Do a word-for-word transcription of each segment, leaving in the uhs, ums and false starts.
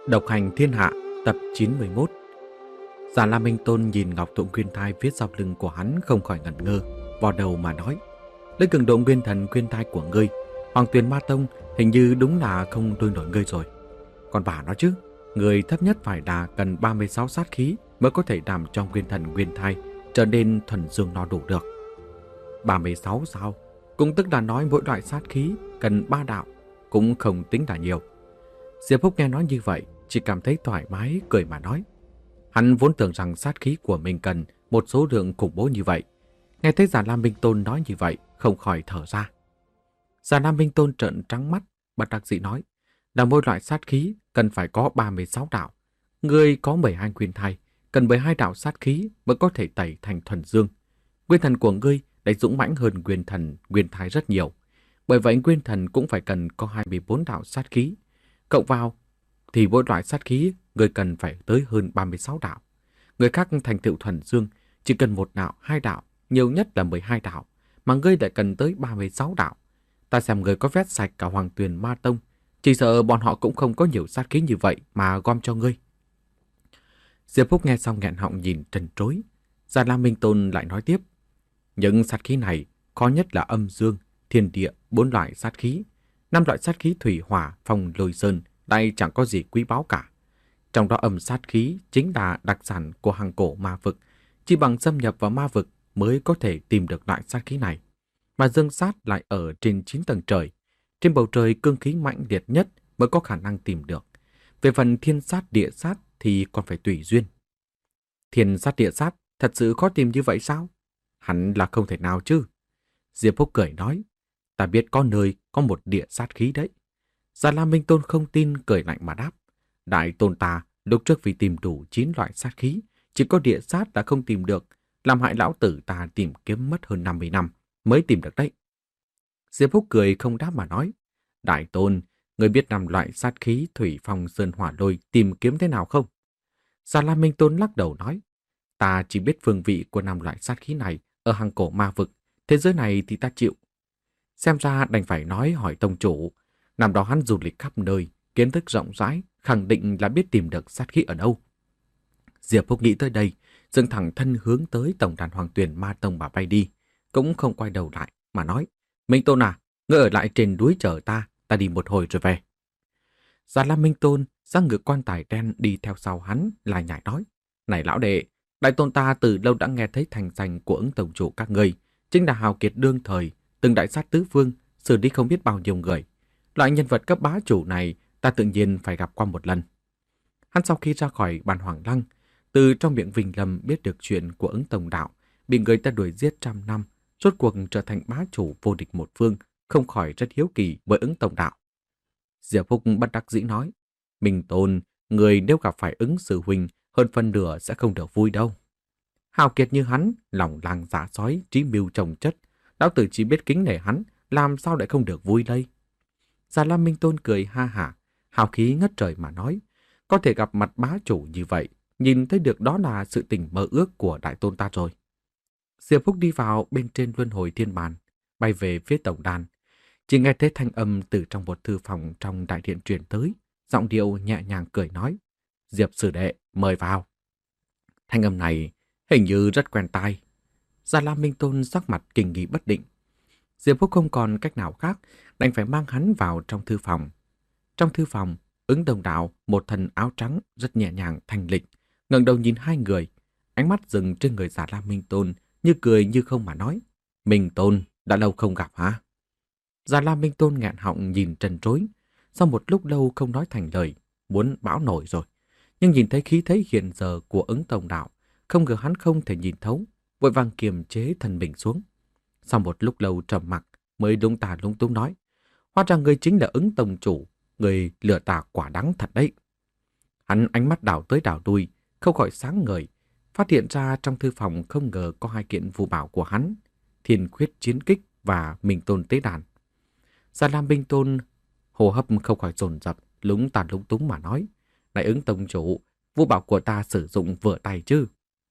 Độc hành thiên hạ tập chín mươi mốt. Già La Minh Tôn nhìn Ngọc Tụng Nguyên Thai phía sau lưng của hắn không khỏi ngẩn ngơ, vò đầu mà nói: lấy cường độ nguyên thần nguyên thai của ngươi, Hoàng Tuyền Ma Tông hình như đúng là không đôi nổi ngươi rồi. Còn bà nói chứ, người thấp nhất phải đà cần ba mươi sáu sát khí mới có thể làm cho nguyên thần nguyên thai trở nên thuần dương nó đủ được. ba mươi sáu sao? Cũng tức là nói mỗi loại sát khí cần ba đạo, cũng không tính là nhiều. Diệp Húc nghe nói như vậy, chỉ cảm thấy thoải mái, cười mà nói. Hắn vốn tưởng rằng sát khí của mình cần một số lượng khủng bố như vậy. Nghe thấy Già Lam Minh Tôn nói như vậy, không khỏi thở ra. Già Lam Minh Tôn trợn trắng mắt, bất đắc dĩ nói, là mỗi loại sát khí cần phải có ba mươi sáu đạo. Ngươi có mười hai nguyên thai, cần mười hai đạo sát khí mới có thể tẩy thành thuần dương. Nguyên thần của ngươi lại dũng mãnh hơn nguyên thần nguyên thai rất nhiều. Bởi vậy nguyên thần cũng phải cần có hai mươi bốn đạo sát khí. Cộng vào thì mỗi loại sát khí người cần phải tới hơn ba mươi sáu đạo. Người khác thành tựu thuần dương chỉ cần một đạo, hai đạo, nhiều nhất là mười hai đạo, mà ngươi lại cần tới ba mươi sáu đạo. Ta xem người có vét sạch cả Hoàng Tuyền Ma Tông, chỉ sợ bọn họ cũng không có nhiều sát khí như vậy mà gom cho ngươi. Diệp Phúc nghe xong nghẹn họng nhìn trần trối. Già Lam Minh Tôn lại nói tiếp, những sát khí này khó nhất là âm dương, thiên địa, bốn loại sát khí. Năm loại sát khí thủy hỏa, phong lôi sơn đây chẳng có gì quý báu cả. Trong đó âm sát khí chính là đặc sản của hàng cổ ma vực. Chỉ bằng xâm nhập vào ma vực mới có thể tìm được loại sát khí này. Mà dương sát lại ở trên chín tầng trời. Trên bầu trời cương khí mạnh liệt nhất mới có khả năng tìm được. Về phần thiên sát địa sát thì còn phải tùy duyên. Thiên sát địa sát thật sự khó tìm như vậy sao? Hẳn là không thể nào chứ. Diệp Phúc cười nói, ta biết có nơi có một địa sát khí đấy. Già Lam Minh Tôn không tin, cười lạnh mà đáp, đại tôn ta lúc trước vì tìm đủ chín loại sát khí, chỉ có địa sát đã không tìm được, làm hại lão tử ta tìm kiếm mất hơn năm mươi năm mới tìm được đấy. Diệp Phúc cười không đáp mà nói, đại tôn, người biết năm loại sát khí thủy phong sơn hỏa lôi tìm kiếm thế nào không? Già Lam Minh Tôn lắc đầu nói, ta chỉ biết phương vị của năm loại sát khí này ở hàng cổ ma vực, thế giới này thì ta chịu. Xem ra đành phải nói hỏi tông chủ. Năm đó hắn du lịch khắp nơi, kiến thức rộng rãi, khẳng định là biết tìm được sát khí ở đâu. Diệp Phúc nghĩ tới đây, dựng thẳng thân hướng tới tổng đàn Hoàng Tuyền Ma Tông mà bay đi, cũng không quay đầu lại mà nói, Minh Tôn à, ngươi ở lại trên núi chờ ta, ta đi một hồi rồi về. Già Lam Minh Tôn giang ngựa quan tài đen đi theo sau hắn, lại nhảy nói, này lão đệ, đại tôn ta từ lâu đã nghe thấy thành danh của ứng tổng chủ các ngươi, chính là hào kiệt đương thời, từng đại sát tứ phương, xử lý không biết bao nhiêu người. Loại nhân vật cấp bá chủ này ta tự nhiên phải gặp qua một lần. Hắn sau khi ra khỏi bàn Hoàng Lăng, từ trong miệng Vinh Lâm biết được chuyện của ứng tổng đạo, bị người ta đuổi giết trăm năm, rốt cuộc trở thành bá chủ vô địch một phương, không khỏi rất hiếu kỳ với ứng tổng đạo. Diệp Phúc bất đắc dĩ nói, Minh Tôn, người nếu gặp phải ứng sư huynh, hơn phân nửa sẽ không được vui đâu. Hào kiệt như hắn, lòng lang dạ sói, trí mưu trồng chất, lão tử chỉ biết kính nể hắn, làm sao lại không được vui đây? Già Lam Minh Tôn cười ha hả, hào khí ngất trời mà nói, có thể gặp mặt bá chủ như vậy, nhìn thấy được đó là sự tình mơ ước của đại tôn ta rồi. Diệp Phúc đi vào bên trên luân hồi thiên bàn, bay về phía tổng đàn. Chỉ nghe thấy thanh âm từ trong một thư phòng trong đại điện truyền tới, giọng điệu nhẹ nhàng cười nói, Diệp sư đệ, mời vào. Thanh âm này hình như rất quen tai. Già Lam Minh Tôn sắc mặt kinh nghi bất định. Diệp Phúc không còn cách nào khác, đành phải mang hắn vào trong thư phòng. Trong thư phòng, ứng đồng đạo, một thần áo trắng rất nhẹ nhàng thanh lịch, ngẩng đầu nhìn hai người, ánh mắt dừng trên người Già Lam Minh Tôn, như cười như không mà nói, Minh Tôn, đã lâu không gặp hả? Già Lam Minh Tôn nghẹn họng nhìn trần trối, sau một lúc lâu không nói thành lời, muốn bão nổi rồi. Nhưng nhìn thấy khí thế hiện giờ của ứng tổng đạo, không ngờ hắn không thể nhìn thấu, vội vàng kiềm chế thần mình xuống. Sau một lúc lâu trầm mặc mới lung tà lung tung nói, hóa ra người chính là ứng tổng chủ, người lừa tà quả đắng thật đấy. Hắn ánh mắt đảo tới đảo lui, không khỏi sáng ngời, phát hiện ra trong thư phòng không ngờ có hai kiện phù bảo của hắn, Thiên Khuyết Chiến Kích và Minh Tôn Tế Đàn. Già Lam Minh Tôn hô hấp không khỏi dồn dập, lúng tàn lúng túng mà nói, này ứng tổng chủ, vũ bảo của ta sử dụng vừa tay chứ?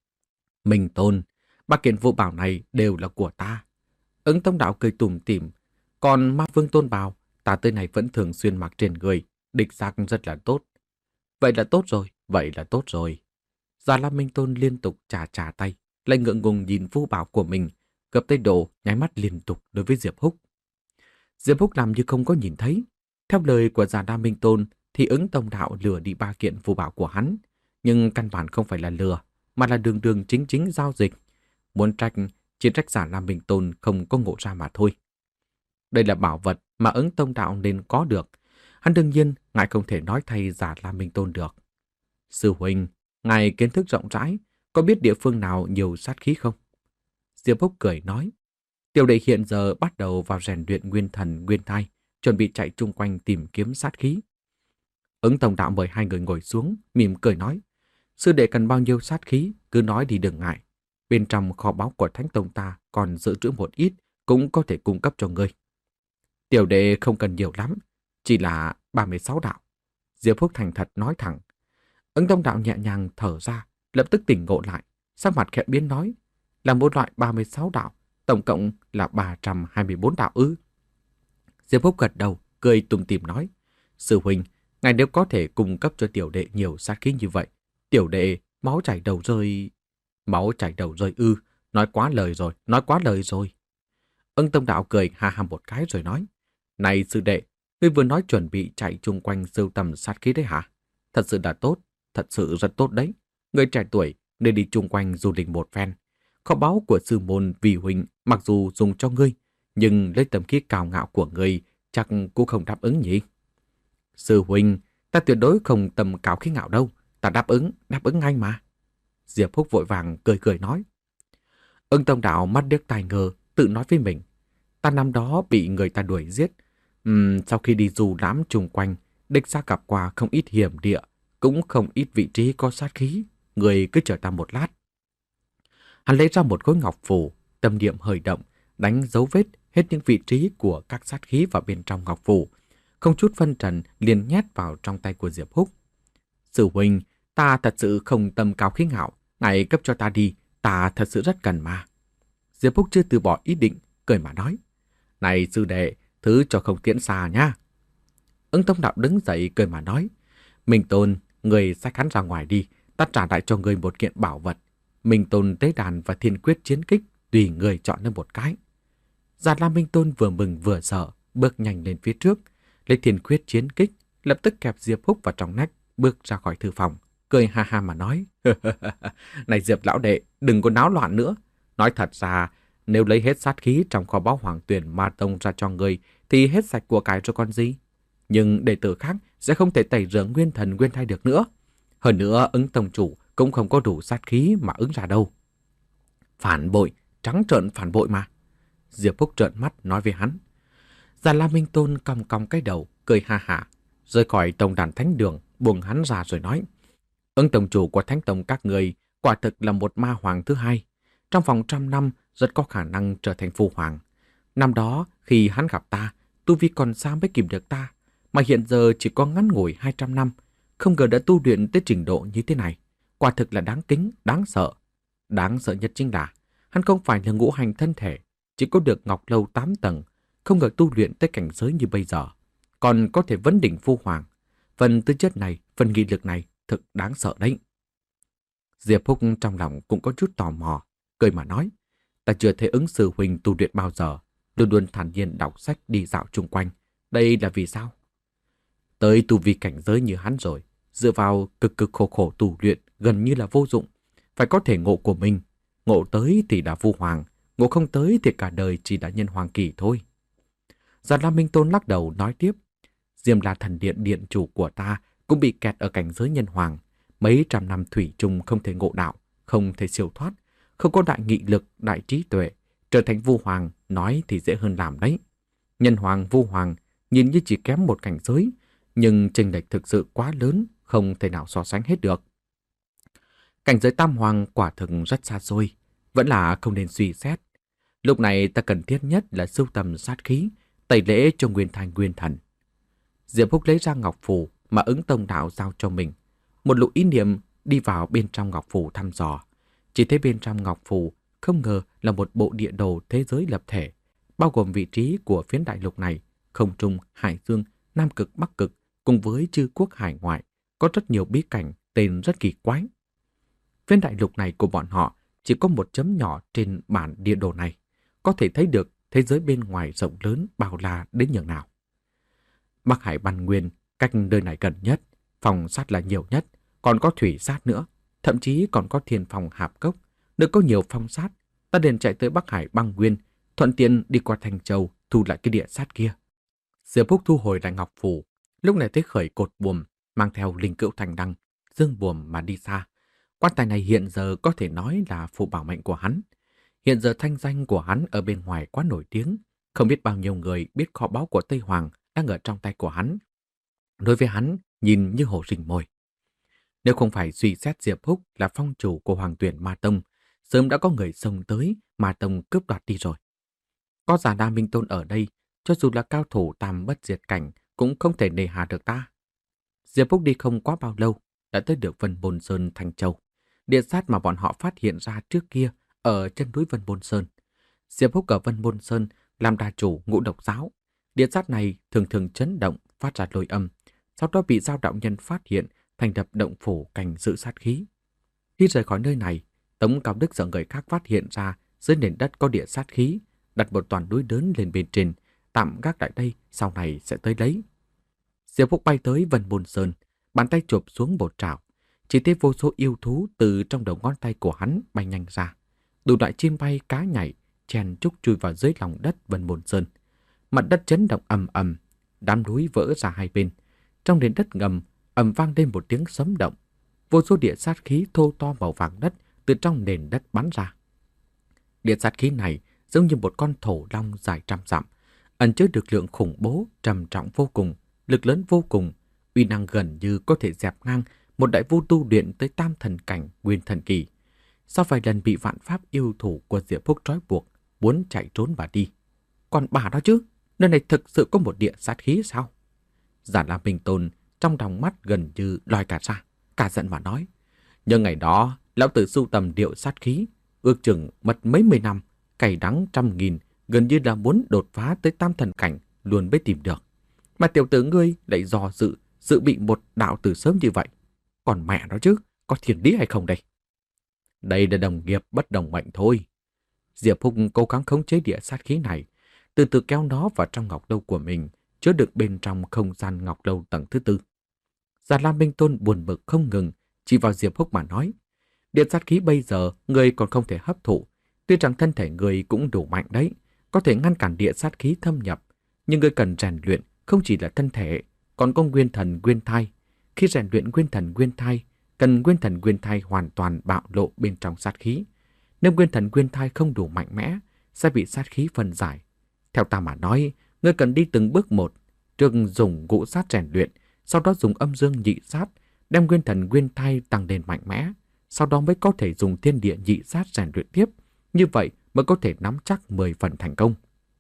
Minh Tôn, ba kiện vũ bảo này đều là của ta. Ứng tổng đạo cười tủm tỉm, còn Ma Vương Tôn bào, ta tới này vẫn thường xuyên mặc trên người, địch xác rất là tốt. Vậy là tốt rồi, vậy là tốt rồi. Già Lam Minh Tôn liên tục chà chà tay, lại ngượng ngùng nhìn Vu Bảo của mình, gập tay đồ, nháy mắt liên tục đối với Diệp Húc. Diệp Húc làm như không có nhìn thấy. Theo lời của Già Lam Minh Tôn thì ứng tông đạo lừa đi ba kiện phù bảo của hắn, nhưng căn bản không phải là lừa, mà là đường đường chính chính giao dịch. Muốn trách, chỉ trách Già Lam Minh Tôn không có ngộ ra mà thôi. Đây là bảo vật mà ứng tông đạo nên có được. Hắn đương nhiên ngài không thể nói thay Già Lam Minh Tôn được. Sư huynh, ngài kiến thức rộng rãi, có biết địa phương nào nhiều sát khí không? Diệp Húc cười nói, tiểu đệ hiện giờ bắt đầu vào rèn luyện nguyên thần nguyên thai, chuẩn bị chạy chung quanh tìm kiếm sát khí. Ứng tông đạo mời hai người ngồi xuống, mỉm cười nói, sư đệ cần bao nhiêu sát khí, cứ nói đi đừng ngại. Bên trong kho báu của Thánh Tông ta còn dự trữ một ít, cũng có thể cung cấp cho ngươi. Tiểu đệ không cần nhiều lắm, chỉ là ba mươi sáu đạo. Diệp Húc thành thật nói thẳng. Ứng tông đạo nhẹ nhàng thở ra, lập tức tỉnh ngộ lại, sắc mặt khẽ biến nói, là một loại ba mươi sáu đạo, tổng cộng là ba trăm hai mươi bốn đạo ư. Diệp Húc gật đầu, cười tủm tỉm nói, sư huynh, ngài nếu có thể cung cấp cho tiểu đệ nhiều sát khí như vậy, tiểu đệ máu chảy đầu rơi... Máu chảy đầu rơi ư, nói quá lời rồi, nói quá lời rồi. Ưng tông đạo cười ha ha một cái rồi nói, này sư đệ, ngươi vừa nói chuẩn bị chạy chung quanh sưu tầm sát khí đấy hả? Thật sự là tốt, thật sự rất tốt đấy. Người trẻ tuổi nên đi chung quanh du lịch một phen. Kho báu của sư môn vì huynh mặc dù dùng cho ngươi, nhưng lấy tầm khí cao ngạo của ngươi chắc cũng không đáp ứng nhỉ? Sư huynh, ta tuyệt đối không tầm cao khí ngạo đâu, ta đáp ứng, đáp ứng ngay mà. Diệp Húc vội vàng cười cười nói. Ưng tông đạo mắt điếc tai ngơ, tự nói với mình, ta năm đó bị người ta đuổi giết. Uhm, sau khi đi du lãm chung quanh, đích xác gặp qua không ít hiểm địa, cũng không ít vị trí có sát khí. Người cứ chờ ta một lát. Hắn lấy ra một khối ngọc phù, tâm niệm hơi động, đánh dấu vết hết những vị trí của các sát khí vào bên trong ngọc phù, không chút phân trần liền nhét vào trong tay của Diệp Húc. Sư huynh, ta thật sự không tâm cao khí ngạo, ngài cấp cho ta đi, ta thật sự rất cần mà. Diệp Húc chưa từ bỏ ý định, cười mà nói, này sư đệ, thứ cho không tiễn xa nha. Ứng tông đạo đứng dậy cười mà nói, Minh Tôn, người xách hắn ra ngoài đi, ta trả lại cho người một kiện bảo vật. Minh Tôn tế đàn và thiên quyết chiến kích, tùy người chọn lên một cái. Già Lam Minh Tôn vừa mừng vừa sợ, bước nhanh lên phía trước, lấy thiên quyết chiến kích, lập tức kẹp Diệp Húc vào trong nách, bước ra khỏi thư phòng, cười ha ha mà nói, này Diệp lão đệ, đừng có náo loạn nữa. Nói thật ra, nếu lấy hết sát khí trong kho báu Hoàng Tuyển Ma Tông ra cho người, thì hết sạch của cải cho con gì. Nhưng đệ tử khác sẽ không thể tẩy rửa nguyên thần nguyên thai được nữa. Hơn nữa, ứng tông chủ cũng không có đủ sát khí mà ứng ra đâu. Phản bội, trắng trợn phản bội mà. Diệp Húc trợn mắt nói với hắn. Già La Minh Tôn cong cong cái đầu, cười ha hả, rời khỏi tông đàn thánh đường, buông hắn ra rồi nói, ứng tông chủ của thánh tông các người quả thực là một ma hoàng thứ hai. Trong vòng trăm năm rất có khả năng trở thành phu hoàng. Năm đó khi hắn gặp ta, tu vi còn xa mới kìm được ta, mà hiện giờ chỉ có ngắn ngủi hai trăm năm, không ngờ đã tu luyện tới trình độ như thế này. Quả thực là đáng kính, đáng sợ. Đáng sợ nhất chính là hắn không phải là ngũ hành thân thể, chỉ có được ngọc lâu tám tầng, không ngờ tu luyện tới cảnh giới như bây giờ, còn có thể vấn đỉnh phu hoàng. Phần tư chất này, phần nghị lực này thực đáng sợ đấy. Diệp Húc trong lòng cũng có chút tò mò, cười mà nói, ta chưa thấy ứng sư huynh tu luyện bao giờ, luôn luôn thản nhiên đọc sách đi dạo chung quanh. Đây là vì sao? Tới tu vi cảnh giới như hắn rồi, dựa vào cực cực khổ khổ tu luyện gần như là vô dụng. Phải có thể ngộ của mình. Ngộ tới thì đã phu hoàng, ngộ không tới thì cả đời chỉ đã nhân hoàng kỳ thôi. Già La Minh Tôn lắc đầu nói tiếp, Diêm La Thần Điện điện chủ của ta cũng bị kẹt ở cảnh giới nhân hoàng. Mấy trăm năm thủy chung không thể ngộ đạo, không thể siêu thoát, không có đại nghị lực, đại trí tuệ. Trở thành vu hoàng nói thì dễ hơn làm đấy. Nhân hoàng, vu hoàng nhìn như chỉ kém một cảnh giới, nhưng chênh lệch thực sự quá lớn, không thể nào so sánh hết được. Cảnh giới tam hoàng quả thực rất xa xôi, vẫn là không nên suy xét. Lúc này ta cần thiết nhất là sưu tầm sát khí, tẩy lễ cho nguyên thành nguyên thần. Diệp Húc lấy ra ngọc phù mà ứng tông đạo giao cho mình. Một lũ ý niệm đi vào bên trong ngọc phù thăm dò. Chỉ thấy bên trong ngọc phù không ngờ là một bộ địa đồ thế giới lập thể, bao gồm vị trí của phiến đại lục này, không trung, hải dương, nam cực, bắc cực, cùng với chư quốc hải ngoại, có rất nhiều bí cảnh tên rất kỳ quái. Viên đại lục này của bọn họ chỉ có một chấm nhỏ trên bản địa đồ này, có thể thấy được thế giới bên ngoài rộng lớn bao la đến nhường nào. Bắc Hải Băn Nguyên cách nơi này gần nhất, phòng sát là nhiều nhất, còn có thủy sát nữa, thậm chí còn có thiên phòng hạp cốc, nơi có nhiều phong sát. Ta liền chạy tới Bắc Hải Băng Nguyên, thuận tiện đi qua Thanh Châu thu lại cái địa sát kia. Diệp Phúc thu hồi lại ngọc phù, lúc này tới khởi cột buồm, mang theo linh cữu thành đăng, dương buồm mà đi xa. Quan tài này hiện giờ có thể nói là phù bảo mệnh của hắn. Hiện giờ thanh danh của hắn ở bên ngoài quá nổi tiếng, không biết bao nhiêu người biết kho báu của Tây Hoàng đang ở trong tay của hắn. Đối với hắn, nhìn như hổ rình mồi. Nếu không phải suy xét Diệp Phúc là phong chủ của Hoàng Tuyển Ma Tông, sớm đã có người xông tới Ma Tông cướp đoạt đi rồi. Có Già Đa Minh Tôn ở đây, cho dù là cao thủ tam bất diệt cảnh cũng không thể nề hà được ta. Diệp Phúc đi không quá bao lâu, đã tới được Vân Bôn Sơn Thanh Châu. Địa sát mà bọn họ phát hiện ra trước kia ở chân núi Vân Bôn Sơn. Diệp Phúc ở Vân Bôn Sơn làm đà chủ Ngũ Độc Giáo. Địa sát này thường thường chấn động, phát ra lôi âm, sau đó bị Giao đạo nhân phát hiện, thành lập động phủ cảnh giữ sát khí. Khi rời khỏi nơi này, Tống Cao Đức sợ người khác phát hiện ra dưới nền đất có địa sát khí, đặt một toàn núi lớn lên bên trên, tạm gác lại đây, sau này sẽ tới lấy. Diệp Phúc bay tới Vân Bôn Sơn, bàn tay chụp xuống một trảo, chỉ thấy vô số yêu thú từ trong đầu ngón tay của hắn bay nhanh ra. Đủ loại chim bay cá nhảy, chen chúc chui vào dưới lòng đất Vân Bôn Sơn. Mặt đất chấn động ầm ầm, đám núi vỡ ra hai bên. Trong nền đất ngầm ầm vang lên một tiếng sấm động. Vô số địa sát khí thô to màu vàng đất từ trong nền đất bắn ra. Địa sát khí này giống như một con thổ long dài trăm dặm, ẩn chứa lực lượng khủng bố, trầm trọng vô cùng, lực lớn vô cùng, uy năng gần như có thể dẹp ngang một đại vu tu luyện tới tam thần cảnh nguyên thần kỳ. Sau vài lần bị vạn pháp yêu thủ của Diệp Phúc trói buộc, muốn chạy trốn và đi. Còn bà đó chứ, nơi này thực sự có một địa sát khí sao? Già La Minh Tôn trong đòng mắt gần như lòi cả ra, cả giận mà nói. Nhưng ngày đó, lão tử sưu tầm điệu sát khí, ước chừng mất mấy mươi năm, cày đắng trăm nghìn, gần như là muốn đột phá tới tam thần cảnh, luôn mới tìm được. Mà tiểu tử ngươi lại dò dự, dự bị một đạo tử sớm như vậy. Còn mẹ nó chứ, có thiên lý hay không đây? Đây là đồng nghiệp bất đồng mệnh thôi. Diệp Phúc cố gắng khống chế địa sát khí này, từ từ kéo nó vào trong ngọc lâu của mình, chứa được bên trong không gian ngọc lâu tầng thứ tư. Già La Minh Tôn buồn bực không ngừng, chỉ vào Diệp Phúc mà nói. Địa sát khí bây giờ, người còn không thể hấp thụ. Tuy rằng thân thể người cũng đủ mạnh đấy, có thể ngăn cản địa sát khí thâm nhập. Nhưng người cần rèn luyện không chỉ là thân thể, còn có nguyên thần nguyên thai. Khi rèn luyện nguyên thần nguyên thai, cần nguyên thần nguyên thai hoàn toàn bạo lộ bên trong sát khí. Nếu nguyên thần nguyên thai không đủ mạnh mẽ, sẽ bị sát khí phân giải. Theo ta mà nói, ngươi cần đi từng bước một, trước dùng ngũ sát rèn luyện, sau đó dùng âm dương nhị sát, đem nguyên thần nguyên thai tăng lên mạnh mẽ, sau đó mới có thể dùng thiên địa nhị sát rèn luyện tiếp, như vậy mới có thể nắm chắc mười phần thành công.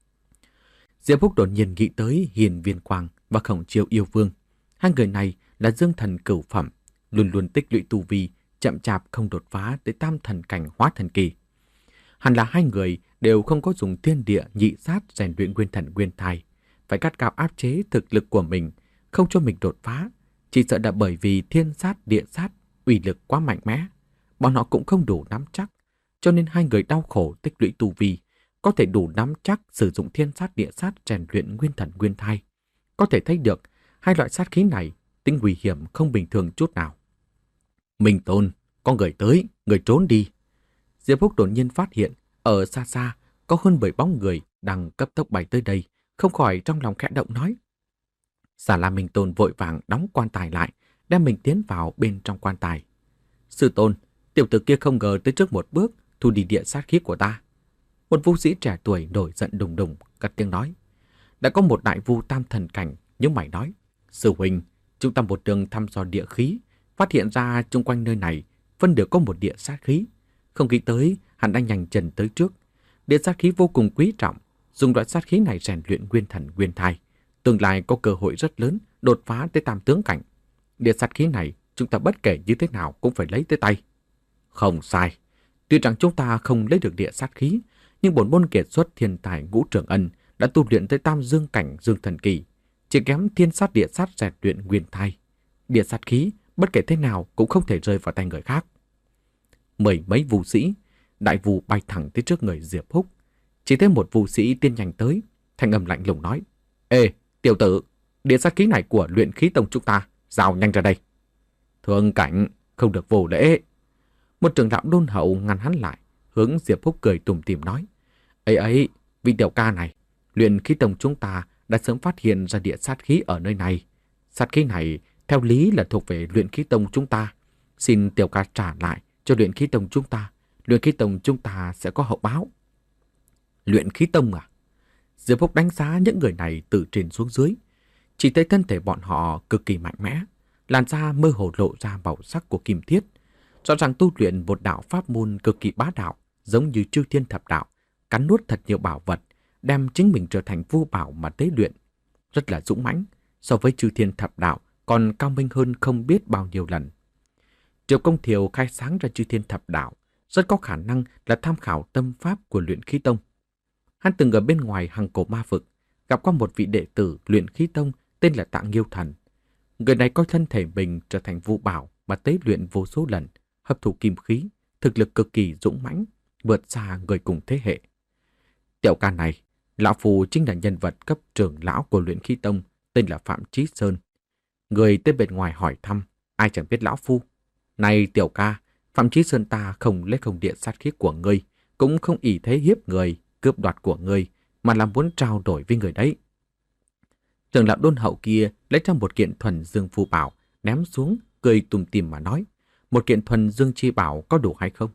Diệp Phúc đột nhiên nghĩ tới Hiền Viên Quang và Khổng Chiêu Yêu Vương. Hai người này là dương thần cửu phẩm, luôn luôn tích lũy tu vi, chậm chạp không đột phá tới tam thần cảnh hóa thần kỳ. Hẳn là hai người đều không có dùng thiên địa nhị sát rèn luyện nguyên thần nguyên thai, phải cắt cao áp chế thực lực của mình, không cho mình đột phá. Chỉ sợ là bởi vì thiên sát địa sát uy lực quá mạnh mẽ, bọn họ cũng không đủ nắm chắc, cho nên hai người đau khổ tích lũy tu vi, có thể đủ nắm chắc sử dụng thiên sát địa sát rèn luyện nguyên thần nguyên thai. Có thể thấy được hai loại sát khí này tính nguy hiểm không bình thường chút nào. Minh Tôn, có người tới, người trốn đi. Diệp Phúc đột nhiên phát hiện ở xa xa có hơn bảy bóng người đang cấp tốc bay tới đây, không khỏi trong lòng khẽ động nói. Già La Minh Tôn vội vàng đóng quan tài lại, đem mình tiến vào bên trong quan tài. Sư Tôn, tiểu tử kia không ngờ tới trước một bước thu đi địa sát khí của ta. Một vu sĩ trẻ tuổi nổi giận đùng đùng, cất tiếng nói. Đã có một đại vu tam thần cảnh, nhưng mày nói, sư huynh, chúng ta một đường thăm dò địa khí, phát hiện ra chung quanh nơi này phân đều có một địa sát khí. Không nghĩ tới, hắn đang nhanh chân tới trước. Địa sát khí vô cùng quý trọng, dùng loại sát khí này rèn luyện nguyên thần nguyên thai, tương lai có cơ hội rất lớn đột phá tới tam tướng cảnh. Địa sát khí này chúng ta bất kể như thế nào cũng phải lấy tới tay. Không sai, tuy rằng chúng ta không lấy được địa sát khí, nhưng bổn môn kiệt xuất thiên tài Ngũ Trường Ân đã tu luyện tới tam dương cảnh dương thần kỳ, chỉ kém thiên sát địa sát rèn luyện nguyên thai. Địa sát khí bất kể thế nào cũng không thể rơi vào tay người khác. Mười mấy vũ sĩ, đại vũ bay thẳng tới trước người Diệp Húc. Chỉ thấy một vũ sĩ tiến nhanh tới, thanh âm lạnh lùng nói: Ê, tiểu tử, điện sát khí này của luyện khí tông chúng ta, giao nhanh ra đây. Thương cảnh, không được vô lễ. Một trưởng lão đôn hậu ngăn hắn lại, hướng Diệp Húc cười tủm tỉm nói: Ấy ấy, vị tiểu ca này, luyện khí tông chúng ta đã sớm phát hiện ra địa sát khí ở nơi này. Sát khí này theo lý là thuộc về luyện khí tông chúng ta. Xin tiểu ca trả lại cho luyện khí tông chúng ta. Luyện khí tông chúng ta sẽ có hậu báo. Luyện khí tông à? Diệp Húc đánh giá những người này từ trên xuống dưới. Chỉ thấy thân thể bọn họ cực kỳ mạnh mẽ, làn da mơ hồ lộ ra màu sắc của kim thiết. Rõ ràng tu luyện một đạo pháp môn cực kỳ bá đạo, giống như Chư Thiên Thập Đạo, cắn nuốt thật nhiều bảo vật, đem chính mình trở thành vô bảo mà tế luyện. Rất là dũng mãnh, so với Chư Thiên Thập Đạo còn cao minh hơn không biết bao nhiêu lần. Triệu Công Thiều khai sáng ra Chư Thiên Thập Đạo, rất có khả năng là tham khảo tâm pháp của luyện khí tông. Hắn từng ở bên ngoài Hằng Cổ Ma Vực, gặp qua một vị đệ tử luyện khí tông tên là Tạng Nghiêu Thần. Người này coi thân thể mình trở thành vô bảo mà tế luyện vô số lần, hấp thụ kim khí, thực lực cực kỳ dũng mãnh, vượt xa người cùng thế hệ. Tiểu ca này, lão phù chính là nhân vật cấp trưởng lão của luyện khí tông, tên là Phạm Chí Sơn. Người tới bên ngoài hỏi thăm, ai chẳng biết lão phu. Này tiểu ca, Phạm Chí Sơn ta không lấy không điện sát khí của ngươi, cũng không ỷ thế hiếp người, cướp đoạt của ngươi, mà là muốn trao đổi với người đấy. Trưởng lão đôn hậu kia lấy ra một kiện thuần dương phù bảo, ném xuống, cười tùm tìm mà nói: Một kiện thuần dương chi bảo có đủ hay không?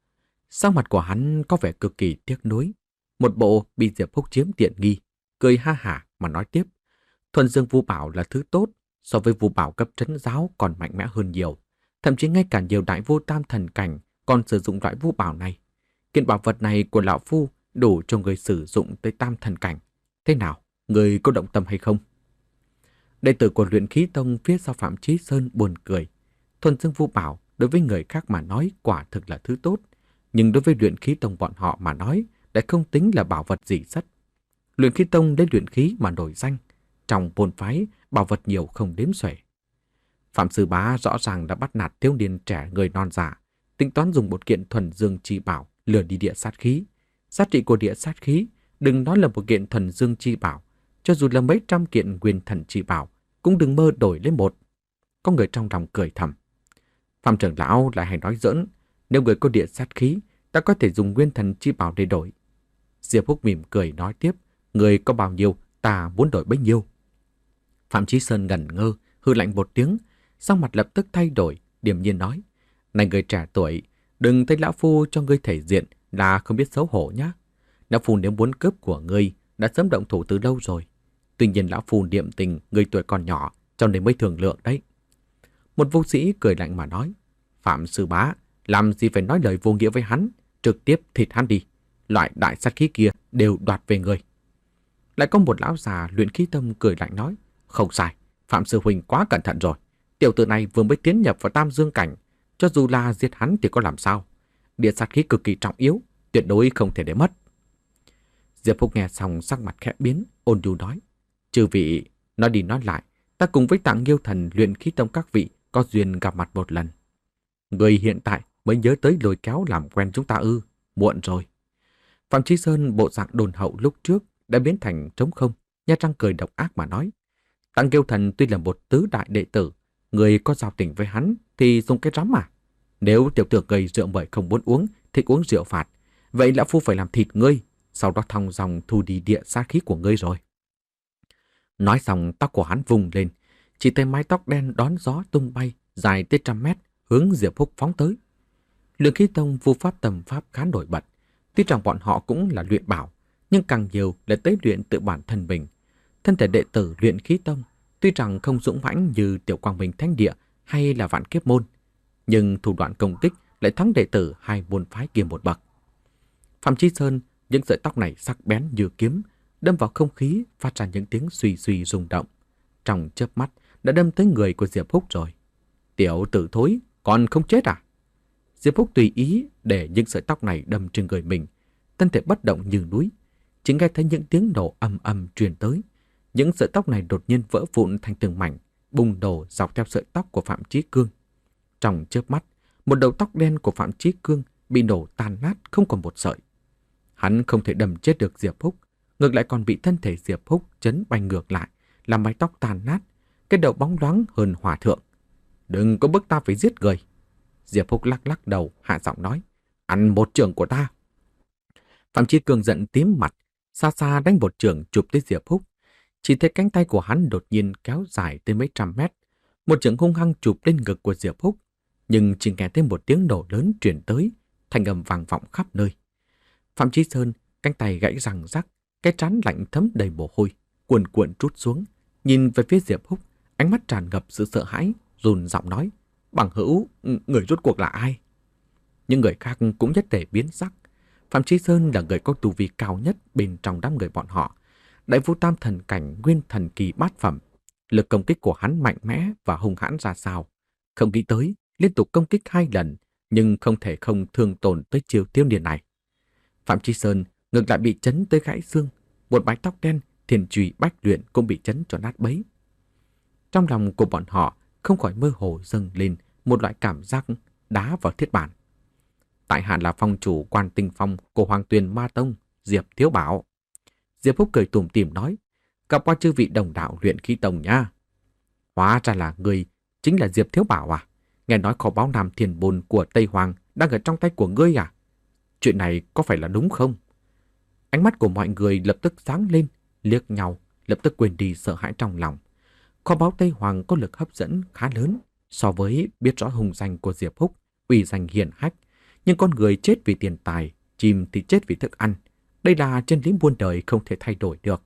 Sắc mặt của hắn có vẻ cực kỳ tiếc nuối, một bộ bị Diệp Húc chiếm tiện nghi, cười ha hả mà nói tiếp: Thuần dương phù bảo là thứ tốt, so với phù bảo cấp trấn giáo còn mạnh mẽ hơn nhiều. Thậm chí ngay cả nhiều đại vô tam thần cảnh còn sử dụng loại phù bảo này. Kiện bảo vật này của lão phu đủ cho người sử dụng tới tam thần cảnh. Thế nào, người có động tâm hay không? Đệ tử của luyện khí tông phía sau Phạm Chí Sơn buồn cười. Thuần dương phù bảo đối với người khác mà nói quả thực là thứ tốt, nhưng đối với luyện khí tông bọn họ mà nói lại không tính là bảo vật gì sất. Luyện khí tông đến luyện khí mà nổi danh, trong môn phái bảo vật nhiều không đếm xuể. Phạm Sư Bá rõ ràng đã bắt nạt thiếu niên trẻ người non dạ, tính toán dùng một kiện thuần dương chi bảo lừa đi địa sát khí. Giá trị của địa sát khí, đừng nói là một kiện thuần dương chi bảo, cho dù là mấy trăm kiện nguyên thần chi bảo, cũng đừng mơ đổi lấy một. Có người trong lòng cười thầm. Phạm trưởng lão lại hay nói giỡn, nếu người có địa sát khí, ta có thể dùng nguyên thần chi bảo để đổi. Diệp Húc mỉm cười nói tiếp, người có bao nhiêu, ta muốn đổi bấy nhiêu. Phạm Chí Sơn ngẩn ngơ, hư lạnh một tiếng, sắc mặt lập tức thay đổi, điềm nhiên nói: Này người trẻ tuổi, đừng thấy lão phu cho ngươi thể diện là không biết xấu hổ nhá. Lão phu nếu muốn cướp của ngươi đã sớm động thủ từ lâu rồi. Tuy nhiên lão phu niệm tình người tuổi còn nhỏ, cho nên mới thường lượng đấy. Một vũ sĩ cười lạnh mà nói: Phạm sư bá, làm gì phải nói lời vô nghĩa với hắn, trực tiếp thịt hắn đi. Loại đại sát khí kia đều đoạt về người. Lại có một lão già luyện khí tông cười lạnh nói: Không sai, Phạm sư huynh quá cẩn thận rồi. Tiểu tử này vừa mới tiến nhập vào tam dương cảnh, cho dù là giết hắn thì có làm sao. Địa sát khí cực kỳ trọng yếu, tuyệt đối không thể để mất. Diệp Húc nghe xong sắc mặt khẽ biến, ôn nhu nói: Chư vị, nói đi nói lại, ta cùng với Tạng Nghiêu Thần luyện khí tông các vị có duyên gặp mặt một lần. Người hiện tại mới nhớ tới lôi kéo làm quen chúng ta ư? Muộn rồi. Phạm Chí Sơn bộ dạng đồn hậu lúc trước đã biến thành trống không, nha răng cười độc ác mà nói: Tạng Nghiêu Thần tuy là một tứ đại đệ tử, người có giao tình với hắn thì dùng cái rắm à? Nếu tiểu tử gầy rượu mời không muốn uống thì uống rượu phạt, vậy lão phu phải làm thịt ngươi, sau đó thong dòng thu đi địa sát khí của ngươi rồi. Nói xong tóc của hắn vùng lên, chỉ thấy mái tóc đen đón gió tung bay dài tới trăm mét hướng Diệp Húc phóng tới. Luyện khí tông vu pháp tầm pháp khá nổi bật, tuy rằng bọn họ cũng là luyện bảo, nhưng càng nhiều là tế luyện tự bản thân mình. Thân thể đệ tử luyện khí tông tuy rằng không dũng mãnh như Tiểu Quang Minh Thánh Địa hay là Vạn Kiếp Môn, nhưng thủ đoạn công kích lại thắng đệ tử hai môn phái kia một bậc. Phạm Chí Sơn, những sợi tóc này sắc bén như kiếm, đâm vào không khí phát ra những tiếng suy suy rung động. Trong chớp mắt đã đâm tới người của Diệp Húc rồi. Tiểu tử thối, còn không chết à? Diệp Húc tùy ý để những sợi tóc này đâm trên người mình, thân thể bất động như núi. Chỉ nghe thấy những tiếng nổ ầm ầm truyền tới. Những sợi tóc này đột nhiên vỡ vụn thành từng mảnh, bùng nổ dọc theo sợi tóc của Phạm Chí Cương. Trong chớp mắt, một đầu tóc đen của Phạm Chí Cương bị nổ tan nát không còn một sợi. Hắn không thể đâm chết được Diệp Húc, ngược lại còn bị thân thể Diệp Húc chấn bay ngược lại, làm mái tóc tan nát, cái đầu bóng loáng hơn hòa thượng. Đừng có bức ta phải giết người. Diệp Húc lắc lắc đầu, hạ giọng nói, ăn một chưởng của ta. Phạm Chí Cương giận tím mặt, xa xa đánh một chưởng chụp tới Diệp Húc. Chỉ thấy cánh tay của hắn đột nhiên kéo dài tới mấy trăm mét. Một chưởng hung hăng chụp lên ngực của Diệp Húc, nhưng chỉ nghe thêm một tiếng nổ lớn truyền tới, thanh âm vang vọng khắp nơi. Phạm Chí Sơn cánh tay gãy răng rắc, cái trán lạnh thấm đầy mồ hôi, cuồn cuộn trút xuống, nhìn về phía Diệp Húc, ánh mắt tràn ngập sự sợ hãi, run giọng nói, bằng hữu, người rốt cuộc là ai? Những người khác cũng nhất thể biến sắc. Phạm Chí Sơn là người có tu vi cao nhất bên trong đám người bọn họ. Đại Vu Tam thần cảnh nguyên thần kỳ bát phẩm, lực công kích của hắn mạnh mẽ và hung hãn ra sao. Không nghĩ tới, liên tục công kích hai lần, nhưng không thể không thương tổn tới chiêu tiêu niên này. Phạm Chí Sơn ngược lại bị chấn tới gãy xương, một mái tóc đen thiền trùy bách luyện cũng bị chấn cho nát bấy. Trong lòng của bọn họ không khỏi mơ hồ dâng lên một loại cảm giác đá vào thiết bản. Tại hạ là phong chủ Quan Tinh Phong của Hoàng Tuyền Ma Tông, Diệp Thiếu Bảo. Diệp Húc cười tủm tỉm nói, gặp qua chư vị đồng đạo luyện khí tông nha. Hóa ra là người chính là Diệp Thiếu Bảo à? Nghe nói kho báu Nam Thiên Bồn của Tây Hoàng đang ở trong tay của ngươi à? Chuyện này có phải là đúng không? Ánh mắt của mọi người lập tức sáng lên, liếc nhau, lập tức quên đi sợ hãi trong lòng. Kho báu Tây Hoàng có lực hấp dẫn khá lớn so với biết rõ hùng danh của Diệp Húc, uy danh hiển hách. Nhưng con người chết vì tiền tài, chim thì chết vì thức ăn. Đây là chân lý muôn đời không thể thay đổi được.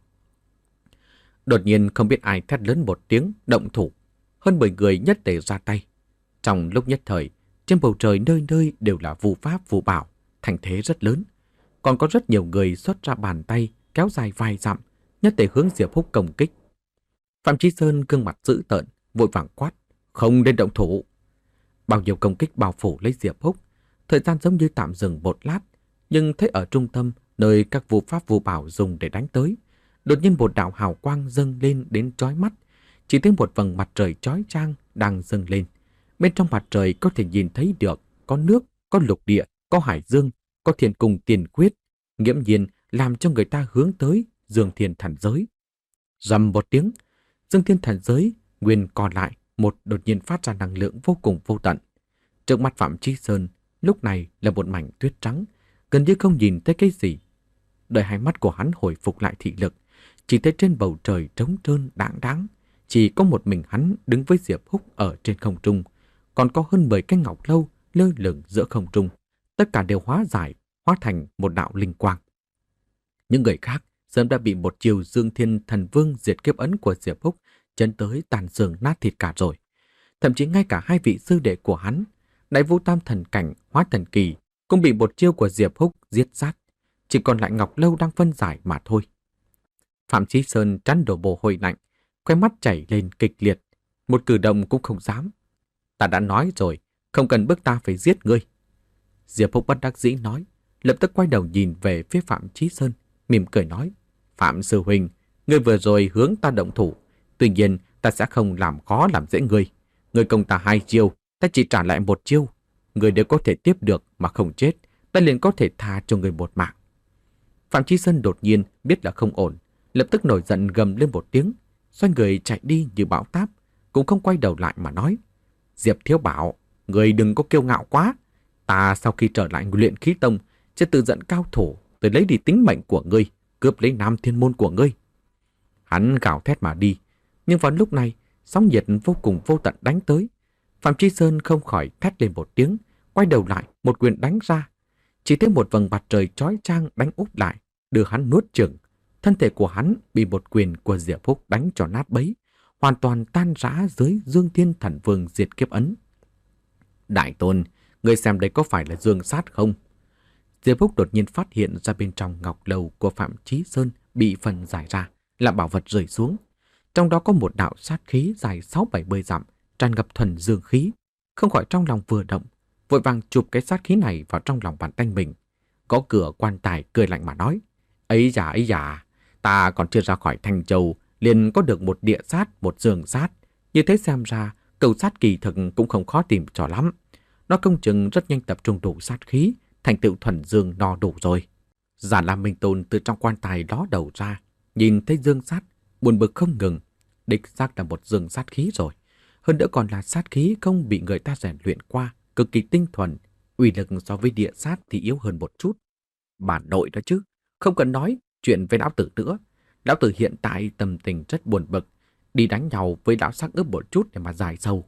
Đột nhiên không biết ai thét lớn một tiếng, động thủ. Hơn mười người nhất tề ra tay. Trong lúc nhất thời, trên bầu trời nơi nơi đều là phù pháp phù bảo, thành thế rất lớn. Còn có rất nhiều người xuất ra bàn tay, kéo dài vài dặm, nhất tề hướng Diệp Húc công kích. Phạm Chí Sơn gương mặt dữ tợn, vội vàng quát, không nên động thủ. Bao nhiêu công kích bao phủ lấy Diệp Húc, thời gian giống như tạm dừng một lát, nhưng thấy ở trung tâm, nơi các phù pháp phù bảo dùng để đánh tới, đột nhiên một đạo hào quang dâng lên đến chói mắt, chỉ thấy một vầng mặt trời chói chang đang dâng lên. Bên trong mặt trời có thể nhìn thấy được có nước, có lục địa, có hải dương, có thiên cung tiền quyết, nghiễm nhiên làm cho người ta hướng tới Dương Thiên Thần Giới. Rầm một tiếng, Dương Thiên Thần Giới nguyên co lại, một đột nhiên phát ra năng lượng vô cùng vô tận. Trước mắt Phạm Chí Sơn lúc này là một mảnh tuyết trắng, gần như không nhìn thấy cái gì. Đợi hai mắt của hắn hồi phục lại thị lực, chỉ thấy trên bầu trời trống trơn đãng đãng, chỉ có một mình hắn đứng với Diệp Húc ở trên không trung, còn có hơn mười cái ngọc lâu lơ lửng giữa không trung, tất cả đều hóa giải, hóa thành một đạo linh quang. Những người khác sớm đã bị một chiều Dương Thiên Thần Vương diệt kiếp ấn của Diệp Húc chấn tới tàn xương nát thịt cả rồi. Thậm chí ngay cả hai vị sư đệ của hắn, Đại Vu Tam thần cảnh hóa thần kỳ, cũng bị một chiêu của Diệp Húc giết sát. Chỉ còn lại ngọc lâu đang phân giải mà thôi. Phạm Chí Sơn trán đổ mồ hôi lạnh, khóe mắt chảy lên kịch liệt, một cử động cũng không dám. Ta đã nói rồi, không cần bức ta phải giết ngươi. Diệp Húc bất đắc dĩ nói, lập tức quay đầu nhìn về phía Phạm Chí Sơn, mỉm cười nói, Phạm sư huynh, ngươi vừa rồi hướng ta động thủ, tuy nhiên ta sẽ không làm khó làm dễ ngươi. Ngươi công ta hai chiêu, ta chỉ trả lại một chiêu. Ngươi đều có thể tiếp được mà không chết, ta liền có thể tha cho ngươi một mạng. Phạm Chí Sơn đột nhiên biết là không ổn, lập tức nổi giận gầm lên một tiếng, xoay người chạy đi như bão táp, cũng không quay đầu lại mà nói, Diệp Thiếu Bảo, ngươi đừng có kiêu ngạo quá. Ta sau khi trở lại luyện khí tông sẽ tự giận cao thủ tới lấy đi tính mệnh của ngươi, cướp lấy Nam Thiên Môn của ngươi. Hắn gào thét mà đi, nhưng vào lúc này sóng nhiệt vô cùng vô tận đánh tới. Phạm Chí Sơn không khỏi thét lên một tiếng, quay đầu lại một quyền đánh ra. Chỉ thấy một vầng mặt trời chói chang đánh úp lại, đưa hắn nuốt chửng. Thân thể của hắn bị một quyền của Diệp Húc đánh cho nát bấy, hoàn toàn tan rã dưới Dương Thiên Thần Vương diệt kiếp ấn. Đại tôn, ngươi xem đây có phải là dương sát không? Diệp Húc đột nhiên phát hiện ra bên trong ngọc lầu của Phạm Chí Sơn bị phần giải ra, là bảo vật rơi xuống. Trong đó có một đạo sát khí dài sáu bảy mươi dặm, tràn ngập thuần dương khí. Không khỏi trong lòng vừa động, vội vàng chụp cái sát khí này vào trong lòng bàn tay mình. Có cửa quan tài cười lạnh mà nói, ấy già ấy già, ta còn chưa ra khỏi Thanh Châu, liền có được một địa sát, một dương sát. Như thế xem ra, cầu sát kỳ thực cũng không khó tìm cho lắm. Nó công chừng rất nhanh tập trung đủ sát khí, thành tựu thuần dương no đủ rồi. Già Lam Minh Tôn từ trong quan tài ló đầu ra, nhìn thấy dương sát, buồn bực không ngừng. Đích xác là một dương sát khí rồi. Hơn nữa còn là sát khí không bị người ta rèn luyện qua, cực kỳ tinh thuần. Uy lực so với địa sát thì yếu hơn một chút. Bản nội đó chứ, không cần nói chuyện với lão tử nữa. Lão tử hiện tại tâm tình rất buồn bực, đi đánh nhau với lão sắc ướp một chút để mà giải sầu.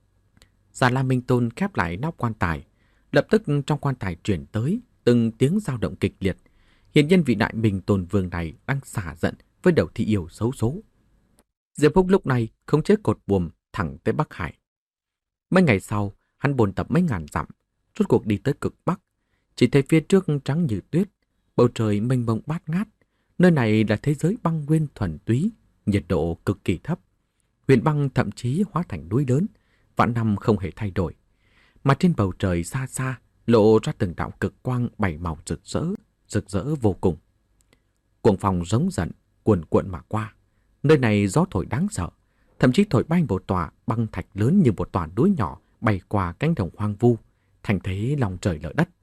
Già Lam Minh Tôn khép lại nắp quan tài. Lập tức trong quan tài truyền tới từng tiếng dao động kịch liệt. Hiện nhân vị đại Minh Tôn vương này đang xả giận với đầu thị yêu xấu số. Diệp Húc lúc này không chế cột buồm thẳng tới Bắc Hải. Mấy ngày sau, hắn bồn tập mấy ngàn dặm, rốt cuộc đi tới cực Bắc. Chỉ thấy phía trước trắng như tuyết, bầu trời mênh mông bát ngát. Nơi này là thế giới băng nguyên thuần túy, nhiệt độ cực kỳ thấp. Huyền băng thậm chí hóa thành núi lớn, vạn năm không hề thay đổi. Mà trên bầu trời xa xa lộ ra từng đạo cực quang bảy màu rực rỡ, rực rỡ vô cùng. Cuồng phong giống giận, cuồn cuộn mà qua. Nơi này gió thổi đáng sợ, thậm chí thổi bay một tòa băng thạch lớn như một tòa núi nhỏ bay qua cánh đồng hoang vu, thành thế lòng trời lở đất.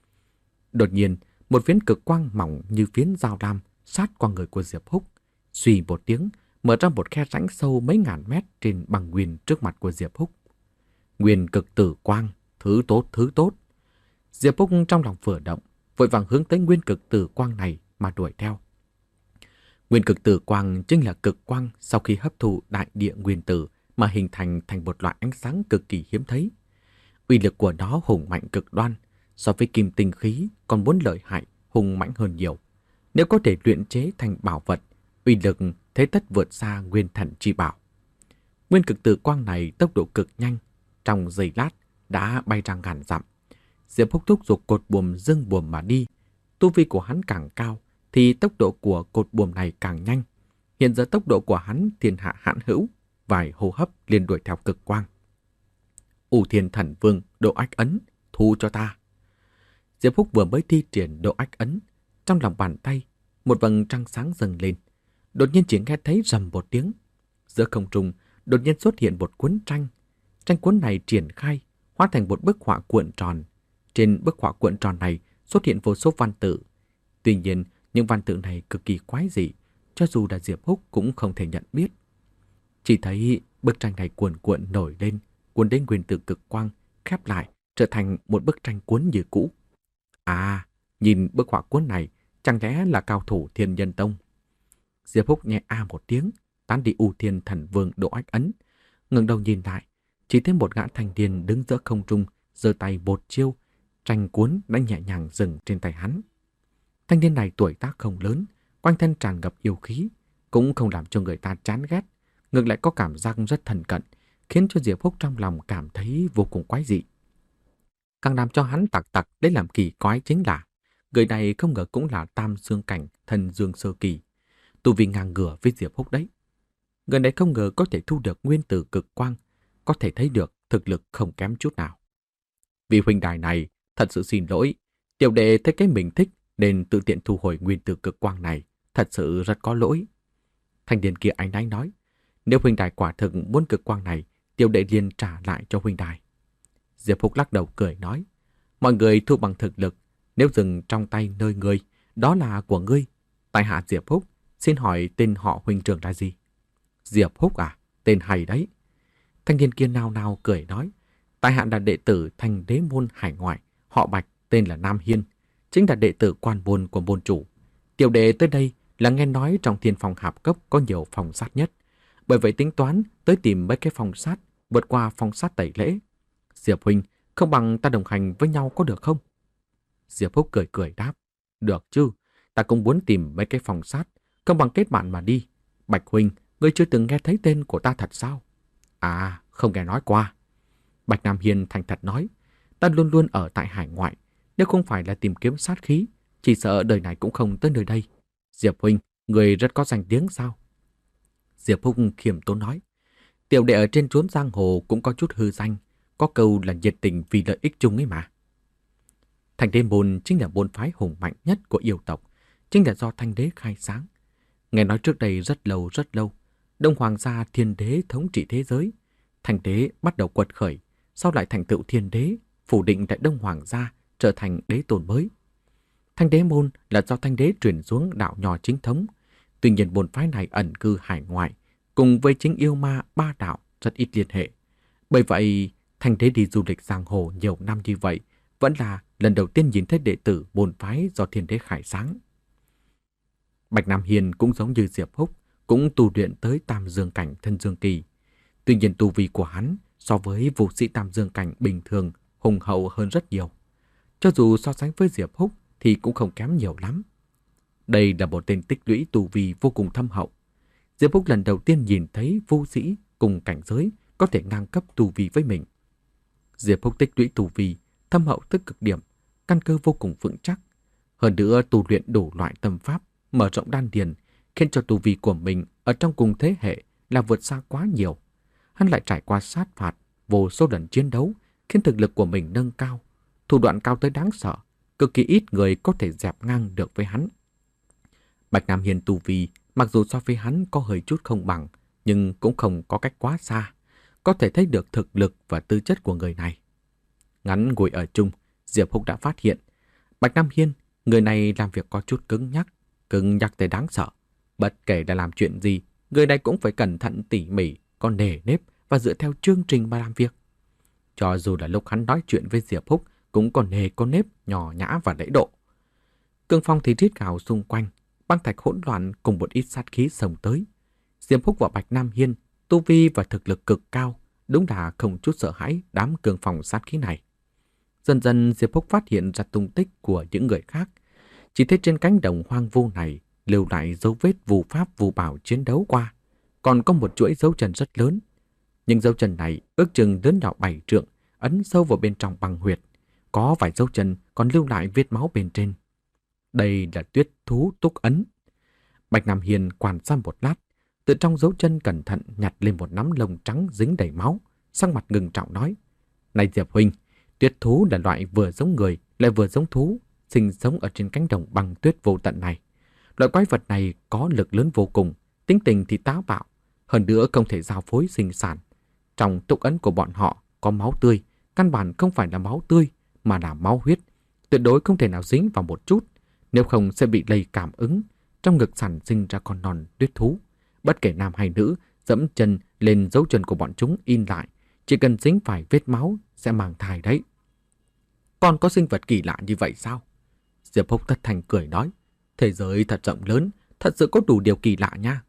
Đột nhiên, một phiến cực quang mỏng như phiến dao lam sát qua người của Diệp Húc, suy một tiếng, mở ra một khe rãnh sâu mấy ngàn mét trên băng nguyên trước mặt của Diệp Húc. Nguyên cực tử quang, thứ tốt, thứ tốt. Diệp Húc trong lòng vừa động, vội vàng hướng tới nguyên cực tử quang này mà đuổi theo. Nguyên cực tử quang chính là cực quang sau khi hấp thụ đại địa nguyên tử mà hình thành thành một loại ánh sáng cực kỳ hiếm thấy. Uy lực của nó hùng mạnh cực đoan, so với kim tinh khí còn muốn lợi hại, hùng mạnh hơn nhiều. Nếu có thể luyện chế thành bảo vật, uy lực thế tất vượt xa nguyên thần chi bảo. Nguyên cực tử quang này tốc độ cực nhanh, trong giây lát đã bay ra ngàn dặm. Diệp Húc thúc giục cột buồm dâng buồm mà đi. Tu vi của hắn càng cao thì tốc độ của cột buồm này càng nhanh. Hiện giờ tốc độ của hắn thiên hạ hạn hữu, vài hô hấp liền đuổi theo cực quang. U Thiên Thần Vương độ ách ấn, thu cho ta. Diệp Húc vừa mới thi triển độ ách ấn, trong lòng bàn tay một vầng trăng sáng dâng lên. Đột nhiên chỉ nghe thấy rầm một tiếng. Giữa không trung đột nhiên xuất hiện một cuốn tranh. Tranh cuốn này triển khai, hóa thành một bức họa cuộn tròn. Trên bức họa cuộn tròn này xuất hiện vô số văn tự. Tuy nhiên, những văn tự này cực kỳ quái dị, cho dù là Diệp Húc cũng không thể nhận biết. Chỉ thấy bức tranh này cuộn cuộn nổi lên, cuốn đến nguyên tử cực quang, khép lại, trở thành một bức tranh cuốn như cũ. À, nhìn bức họa cuốn này, chẳng lẽ là cao thủ Thiên Nhân Tông? Diệp Húc nhẹ a một tiếng, tán đi U Thiên Thần Vương độ ách ấn, ngẩng đầu nhìn lại, chỉ thấy một gã thanh niên đứng giữa không trung, giơ tay bột chiêu, tranh cuốn đã nhẹ nhàng dừng trên tay hắn. Thanh niên này tuổi tác không lớn, quanh thân tràn ngập yêu khí, cũng không làm cho người ta chán ghét, ngược lại có cảm giác rất thân cận, khiến cho Diệp Húc trong lòng cảm thấy vô cùng quái dị. Càng làm cho hắn tặc tặc để làm kỳ quái chính là người này không ngờ cũng là tam dương cảnh thần dương sơ kỳ, tu vi ngang ngửa với Diệp Húc đấy. Người này không ngờ có thể thu được nguyên tử cực quang, có thể thấy được thực lực không kém chút nào. Vị huynh đài này thật sự xin lỗi, tiểu đệ thấy cái mình thích nên tự tiện thu hồi nguyên tử cực quang này, thật sự rất có lỗi. Thanh niên kia ánh náy nói, nếu huynh đài quả thực muốn cực quang này, tiểu đệ liền trả lại cho huynh đài. Diệp Húc lắc đầu cười nói, mọi người thu bằng thực lực, nếu dừng trong tay nơi ngươi, đó là của ngươi. Tại hạ Diệp Húc, xin hỏi tên họ huynh trưởng là gì? Diệp Húc à, tên hay đấy. Thanh niên kia nao nao cười nói, tại hạ là đệ tử Thành Đế môn hải ngoại, họ Bạch, tên là Nam Hiên, chính là đệ tử quan môn của môn chủ. Tiểu đệ tới đây là nghe nói trong thiên phòng hạp cốc có nhiều phòng sát nhất, bởi vậy tính toán tới tìm mấy cái phòng sát, vượt qua phòng sát tẩy lễ. Diệp huynh, không bằng ta đồng hành với nhau có được không? Diệp Húc cười cười đáp, được chứ, ta cũng muốn tìm mấy cái phòng sát, không bằng kết bạn mà đi. Bạch huynh, ngươi chưa từng nghe thấy tên của ta thật sao? À, không nghe nói qua. Bạch Nam Hiên thành thật nói, ta luôn luôn ở tại hải ngoại, nếu không phải là tìm kiếm sát khí, chỉ sợ đời này cũng không tới nơi đây. Diệp huynh, người rất có danh tiếng sao? Diệp Húc khiêm tốn nói, tiểu đệ ở trên chốn giang hồ cũng có chút hư danh, có câu là nhiệt tình vì lợi ích chung ấy mà. Thanh Đế môn chính là môn phái hùng mạnh nhất của yêu tộc, chính là do Thanh Đế khai sáng. Nghe nói trước đây rất lâu rất lâu, Đông Hoàng gia thiên đế thống trị thế giới. Thành đế bắt đầu quật khởi, sau lại thành tựu thiên đế, phủ định tại Đông Hoàng gia trở thành đế tôn mới. Thanh đế môn là do thanh đế truyền xuống đạo nho chính thống. Tuy nhiên môn phái này ẩn cư hải ngoại, cùng với chính yêu ma ba đạo rất ít liên hệ. Bởi vậy, thanh đế đi du lịch giang hồ nhiều năm như vậy, vẫn là lần đầu tiên nhìn thấy đệ tử môn phái do thiên đế khải sáng. Bạch Nam Hiên cũng giống như Diệp Húc, cũng tu luyện tới Tam Dương cảnh thân dương kỳ. Tuy nhiên tu vi của hắn so với vũ sĩ Tam Dương cảnh bình thường hùng hậu hơn rất nhiều. Cho dù so sánh với Diệp Húc thì cũng không kém nhiều lắm. Đây là một tên tích lũy tu vi vô cùng thâm hậu. Diệp Húc lần đầu tiên nhìn thấy vũ sĩ cùng cảnh giới có thể ngang cấp tu vi với mình. Diệp Húc tích lũy tu vi thâm hậu tới cực điểm, căn cơ vô cùng vững chắc. Hơn nữa tu luyện đủ loại tâm pháp, mở rộng đan điền, khiến cho tu vi của mình ở trong cùng thế hệ là vượt xa quá nhiều. Hắn lại trải qua sát phạt, vô số lần chiến đấu, khiến thực lực của mình nâng cao, thủ đoạn cao tới đáng sợ, cực kỳ ít người có thể dẹp ngang được với hắn. Bạch Nam Hiên tu vi, mặc dù so với hắn có hơi chút không bằng, nhưng cũng không có cách quá xa, có thể thấy được thực lực và tư chất của người này. Ngắn ngồi ở chung, Diệp Húc đã phát hiện, Bạch Nam Hiên, người này làm việc có chút cứng nhắc, cứng nhắc tới đáng sợ. Bất kể là làm chuyện gì, người này cũng phải cẩn thận tỉ mỉ, có nề nếp và dựa theo chương trình mà làm việc. Cho dù là lúc hắn nói chuyện với Diệp Húc, cũng còn nề có nếp, nhỏ nhã và lễ độ. Cương phong thì rít gào xung quanh, băng thạch hỗn loạn cùng một ít sát khí xông tới. Diệp Húc và Bạch Nam Hiên, tu vi và thực lực cực cao, đúng là không chút sợ hãi đám cương phong sát khí này. Dần dần Diệp Húc phát hiện ra tung tích của những người khác. Chỉ thấy trên cánh đồng hoang vu này lưu lại dấu vết vù pháp vù bảo chiến đấu qua, còn có một chuỗi dấu chân rất lớn. Nhưng dấu chân này ước chừng lớn nhỏ bảy trượng, ấn sâu vào bên trong băng huyệt. Có vài dấu chân còn lưu lại vết máu bên trên. Đây là tuyết thú túc ấn. Bạch Nam Hiên quan sát một lát, từ trong dấu chân cẩn thận nhặt lên một nắm lông trắng dính đầy máu, sắc mặt ngưng trọng nói: "Này Diệp huynh, tuyết thú là loại vừa giống người lại vừa giống thú, sinh sống ở trên cánh đồng băng tuyết vô tận này. Loại quái vật này có lực lớn vô cùng, tính tình thì táo bạo, hơn nữa không thể giao phối sinh sản. Trong túc ấn của bọn họ có máu tươi, căn bản không phải là máu tươi mà là máu huyết, tuyệt đối không thể nào dính vào một chút, nếu không sẽ bị lây cảm ứng, trong ngực sản sinh ra con non tuyết thú. Bất kể nam hay nữ, dẫm chân lên dấu chân của bọn chúng in lại, chỉ cần dính phải vết máu sẽ mang thai đấy." "Còn có sinh vật kỳ lạ như vậy sao?" Diệp Húc thất thành cười nói: "Thế giới thật rộng lớn, thật sự có đủ điều kỳ lạ nha."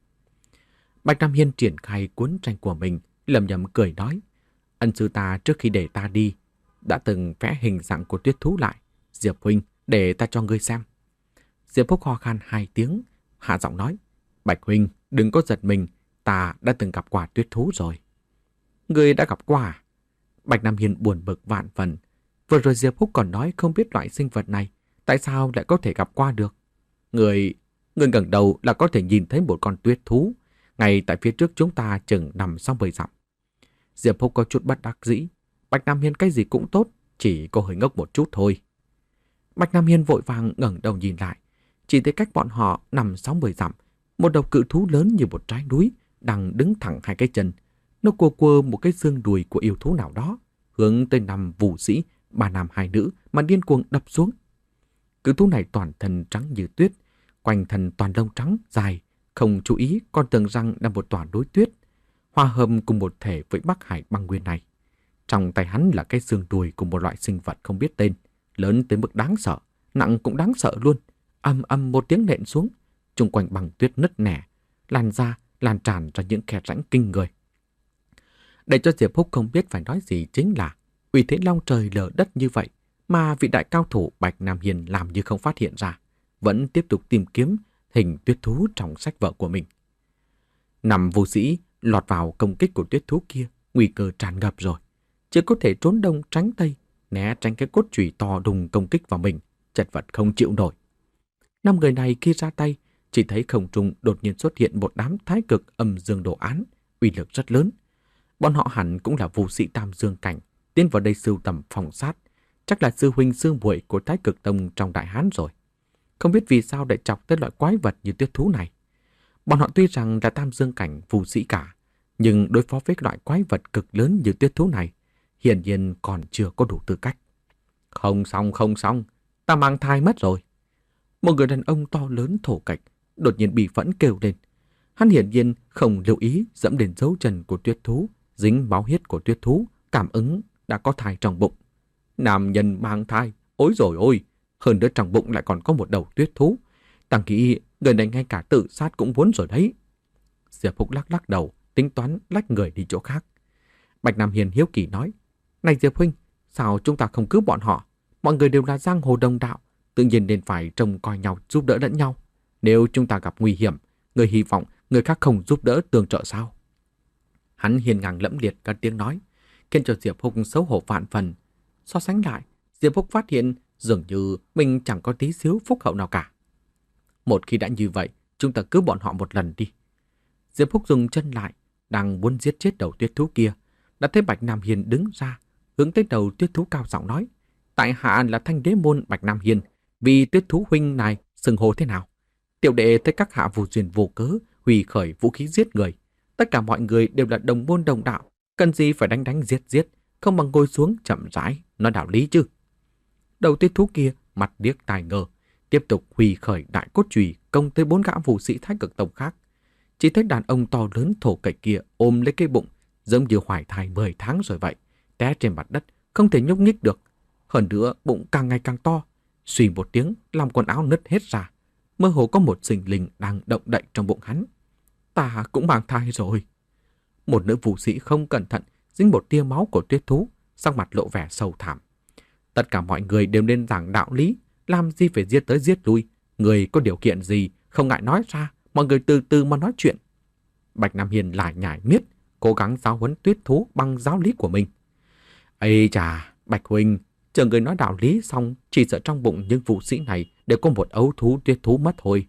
Bạch Nam Hiên triển khai cuốn tranh của mình, lầm nhầm cười nói: "Ân sư ta trước khi để ta đi đã từng vẽ hình dạng của tuyết thú lại. Diệp huynh, để ta cho ngươi xem." Diệp Húc ho khan hai tiếng, hạ giọng nói: "Bạch huynh, đừng có giật mình, ta đã từng gặp qua tuyết thú rồi." "Ngươi đã gặp qua à?" Bạch Nam Hiên buồn bực vạn phần. Vừa rồi Diệp Húc còn nói không biết loại sinh vật này, tại sao lại có thể gặp qua được? Người, người ngẩng đầu là có thể nhìn thấy một con tuyết thú, ngay tại phía trước chúng ta chừng nằm sau bầy dặm. Diệp Húc có chút bất đắc dĩ. Bạch Nam Hiên cái gì cũng tốt, chỉ có hơi ngốc một chút thôi. Bạch Nam Hiên vội vàng ngẩng đầu nhìn lại, chỉ thấy cách bọn họ nằm sáu mươi dặm, một đầu cự thú lớn như một trái núi đang đứng thẳng hai cái chân. Nó cua cua một cái xương đùi của yêu thú nào đó, hướng tới năm vũ sĩ, ba nam hai nữ mà điên cuồng đập xuống. Cự thú này toàn thân trắng như tuyết, quanh thân toàn lông trắng dài, không chú ý còn tưởng rằng là một tòa núi tuyết, hòa hợp cùng một thể với Bắc Hải băng nguyên này. Trong tay hắn là cái xương đùi của một loại sinh vật không biết tên, lớn tới mức đáng sợ, nặng cũng đáng sợ luôn. Ầm ầm một tiếng nện xuống, chung quanh băng tuyết nứt nẻ, lan ra, lan tràn ra những khe rãnh kinh người. Để cho Diệp Húc không biết phải nói gì chính là uy thế long trời lở đất như vậy mà vị đại cao thủ Bạch Nam Hiên làm như không phát hiện ra, vẫn tiếp tục tìm kiếm hình tuyết thú trong sách vở của mình. Năm vũ sĩ lọt vào công kích của tuyết thú kia, nguy cơ tràn ngập rồi, chỉ có thể trốn đông tránh tây, né tránh cái cốt chùy to đùng công kích vào mình, chật vật không chịu nổi. Năm người này khi ra tay, chỉ thấy không trung đột nhiên xuất hiện một đám thái cực âm dương đồ án, uy lực rất lớn. Bọn họ hẳn cũng là vũ sĩ tam dương cảnh, tiến vào đây sưu tầm phòng sát, chắc là sư huynh sư muội của Thái Cực Tông trong Đại Hán rồi. Không biết vì sao lại chọc tới loại quái vật như tuyết thú này. Bọn họ tuy rằng là tam dương cảnh phù sĩ cả, nhưng đối phó với loại quái vật cực lớn như tuyết thú này, hiển nhiên còn chưa có đủ tư cách. Không xong, không xong, ta mang thai mất rồi. Một người đàn ông to lớn thổ kệch đột nhiên bị phẫn kêu lên. Hắn hiển nhiên không lưu ý dẫm đến dấu chân của tuyết thú, dính máu huyết của tuyết thú, cảm ứng đã có thai trong bụng. Nam nhân mang thai, ôi rồi ôi, hơn nữa trong bụng lại còn có một đầu tuyết thú. Tăng nghĩ người này ngay cả tự sát cũng muốn rồi đấy. Diệp Húc lắc lắc đầu, tính toán lách người đi chỗ khác. Bạch Nam Hiền hiếu kỳ nói, này Diệp huynh, sao chúng ta không cứu bọn họ? Mọi người đều là giang hồ đồng đạo, tự nhiên nên phải trông coi nhau, giúp đỡ lẫn nhau. Nếu chúng ta gặp nguy hiểm, người hy vọng người khác không giúp đỡ tương trợ sao? Hắn hiền ngang lẫm liệt cất tiếng nói, khiến cho Diệp Húc xấu hổ vạn phần. So sánh lại, Diệp Húc phát hiện dường như mình chẳng có tí xíu phúc hậu nào cả. Một khi đã như vậy, chúng ta cứu bọn họ một lần đi. Diệp Húc dùng chân lại, đang muốn giết chết đầu tuyết thú kia, đã thấy Bạch Nam Hiên đứng ra, hướng tới đầu tuyết thú cao giọng nói, tại hạ là Thanh Đế môn Bạch Nam Hiên, vì tuyết thú huynh này xưng hô thế nào? Tiểu đệ thấy các hạ vô duyên vô cớ hủy khởi vũ khí giết người, tất cả mọi người đều là đồng môn đồng đạo, cần gì phải đánh đánh giết giết, không bằng ngồi xuống chậm rãi nói đạo lý chứ. Đầu tuyết thú kia mặt điếc tai ngơ, tiếp tục hủy khởi đại cốt chùy công tới bốn gã vũ sĩ Thái Cực Tông khác. Chỉ thấy đàn ông to lớn thổ cậy kia ôm lấy cái bụng, giống như hoài thai mười tháng rồi vậy, té trên mặt đất, không thể nhúc nhích được. Hơn nữa bụng càng ngày càng to, suy một tiếng làm quần áo nứt hết ra, mơ hồ có một sinh linh đang động đậy trong bụng hắn. Ta cũng mang thai rồi. Một nữ vũ sĩ không cẩn thận dính một tia máu của tuyết thú, sắc mặt lộ vẻ sầu thảm. Tất cả mọi người đều nên giảng đạo lý, làm gì phải giết tới giết lui, người có điều kiện gì không ngại nói ra, mọi người từ từ mà nói chuyện. Bạch Nam Hiền lại nhải miết, cố gắng giáo huấn tuyết thú bằng giáo lý của mình. Ây chà, Bạch huynh, chờ người nói đạo lý xong, chỉ sợ trong bụng những vũ sĩ này đều có một ấu thú tuyết thú mất thôi.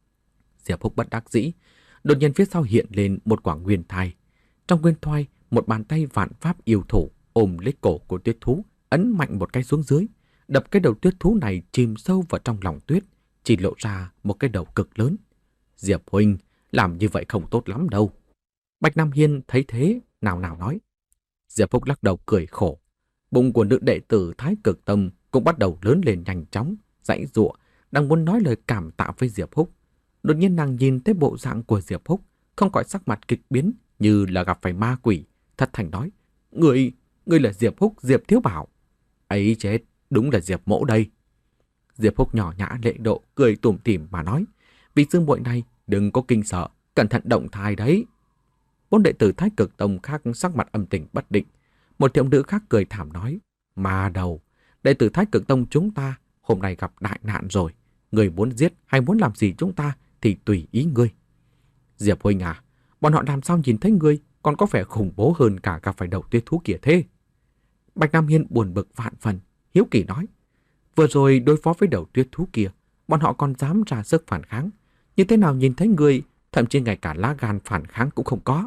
Diệp Húc bất đắc dĩ, đột nhiên phía sau hiện lên một quả nguyên thai. Trong nguyên thai, một bàn tay vạn pháp yêu thủ ôm lấy cổ của tuyết thú, ấn mạnh một cái xuống dưới, đập cái đầu tuyết thú này chìm sâu vào trong lòng tuyết, chỉ lộ ra một cái đầu cực lớn. Diệp huynh, làm như vậy không tốt lắm đâu. Bạch Nam Hiên thấy thế, nào nào nói. Diệp Húc lắc đầu cười khổ. Bụng của nữ đệ tử Thái Cực Tông cũng bắt đầu lớn lên nhanh chóng, giãy giụa, đang muốn nói lời cảm tạ với Diệp Húc. Đột nhiên nàng nhìn thấy bộ dạng của Diệp Húc, không khỏi sắc mặt kịch biến như là gặp phải ma quỷ, thật thành nói: "Ngươi, ngươi là Diệp Húc, Diệp Thiếu Bảo." "Ấy chết, đúng là Diệp mỗ đây." Diệp Húc nhỏ nhã lệ độ, cười tủm tỉm mà nói: "Vị sư muội này đừng có kinh sợ, cẩn thận động thai đấy." Bốn đệ tử Thái Cực Tông khác sắc mặt âm tình bất định. Một thiếu nữ khác cười thảm nói: "Ma đầu, đệ tử Thái Cực Tông chúng ta hôm nay gặp đại nạn rồi. Người muốn giết hay muốn làm gì chúng ta thì tùy ý ngươi." "Diệp huynh à, bọn họ làm sao nhìn thấy ngươi còn có vẻ khủng bố hơn cả gặp phải đầu tuyết thú kia thế?" Bạch Nam Hiên buồn bực vạn phần, hiếu kỳ nói: "Vừa rồi đối phó với đầu tuyết thú kia, bọn họ còn dám ra sức phản kháng, như thế nào nhìn thấy ngươi, thậm chí ngay cả lá gan phản kháng cũng không có."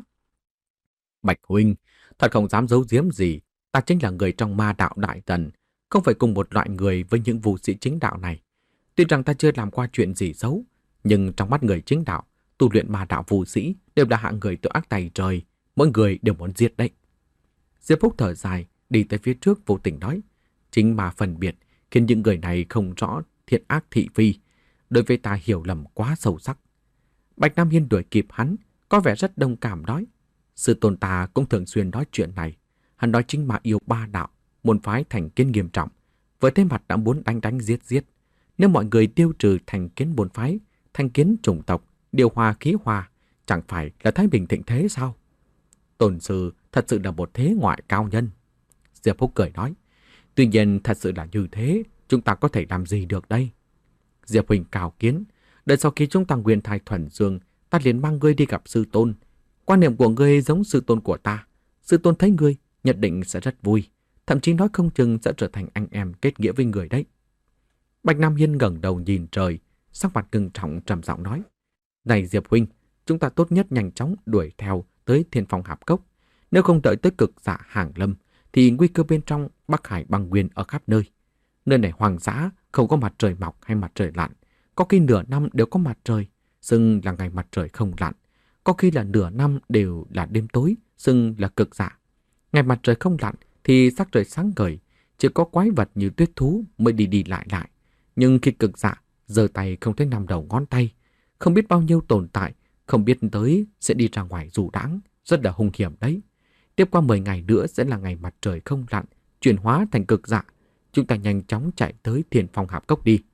"Bạch huynh, thật không dám giấu giếm gì, ta chính là người trong ma đạo đại tần, không phải cùng một loại người với những vũ sĩ chính đạo này. Tuy rằng ta chưa làm qua chuyện gì xấu, nhưng trong mắt người chính đạo, tu luyện ma đạo vũ sĩ đều là hạng người tội ác tày trời, mỗi người đều muốn giết đấy." Diệp Phúc thở dài, đi tới phía trước vô tình nói: "Chính mà phân biệt khiến những người này không rõ thiện ác thị phi, đối với ta hiểu lầm quá sâu sắc." Bạch Nam Hiên đuổi kịp hắn, có vẻ rất đồng cảm nói: "Sư tôn ta cũng thường xuyên nói chuyện này. Hắn nói chính mà yêu ba đạo, môn phái thành kiến nghiêm trọng, với thế mặt đã muốn đánh đánh giết giết. Nếu mọi người tiêu trừ thành kiến môn phái, thành kiến chủng tộc, điều hòa khí hòa, chẳng phải là thái bình thịnh thế sao?" "Tôn sư thật sự là một thế ngoại cao nhân." Diệp Húc cười nói: "Tuy nhiên thật sự là như thế, chúng ta có thể làm gì được đây?" "Diệp huynh cao kiến, đợi sau khi chúng ta nguyên thai thuần dương, ta liền mang ngươi đi gặp sư tôn. Quan niệm của ngươi giống sư tôn của ta, sư tôn thấy ngươi nhất định sẽ rất vui, thậm chí nói không chừng sẽ trở thành anh em kết nghĩa với người đấy." Bạch Nam Hiên ngẩng đầu nhìn trời, sắc mặt ngưng trọng trầm giọng nói: "Này Diệp huynh, chúng ta tốt nhất nhanh chóng đuổi theo tới Thiên Phong Hạp Cốc. Nếu không đợi tới cực dạ hàng lâm, thì nguy cơ bên trong Bắc Hải băng nguyên ở khắp nơi. Nơi này hoang dã, không có mặt trời mọc hay mặt trời lặn, có khi nửa năm đều có mặt trời. xưng là ngày mặt trời không lặn, có khi là nửa năm đều là đêm tối, xưng là cực dạ. Ngày mặt trời không lặn thì sắc trời sáng ngời, chỉ có quái vật như tuyết thú mới đi đi lại lại. Nhưng khi cực dạ, giơ tay không thấy năm đầu ngón tay, không biết bao nhiêu tồn tại, không biết tới sẽ đi ra ngoài dù đãng, rất là hung hiểm đấy. Tiếp qua mười ngày nữa sẽ là ngày mặt trời không lặn, chuyển hóa thành cực dạ. Chúng ta nhanh chóng chạy tới Thiên Phong Hạp Cốc đi.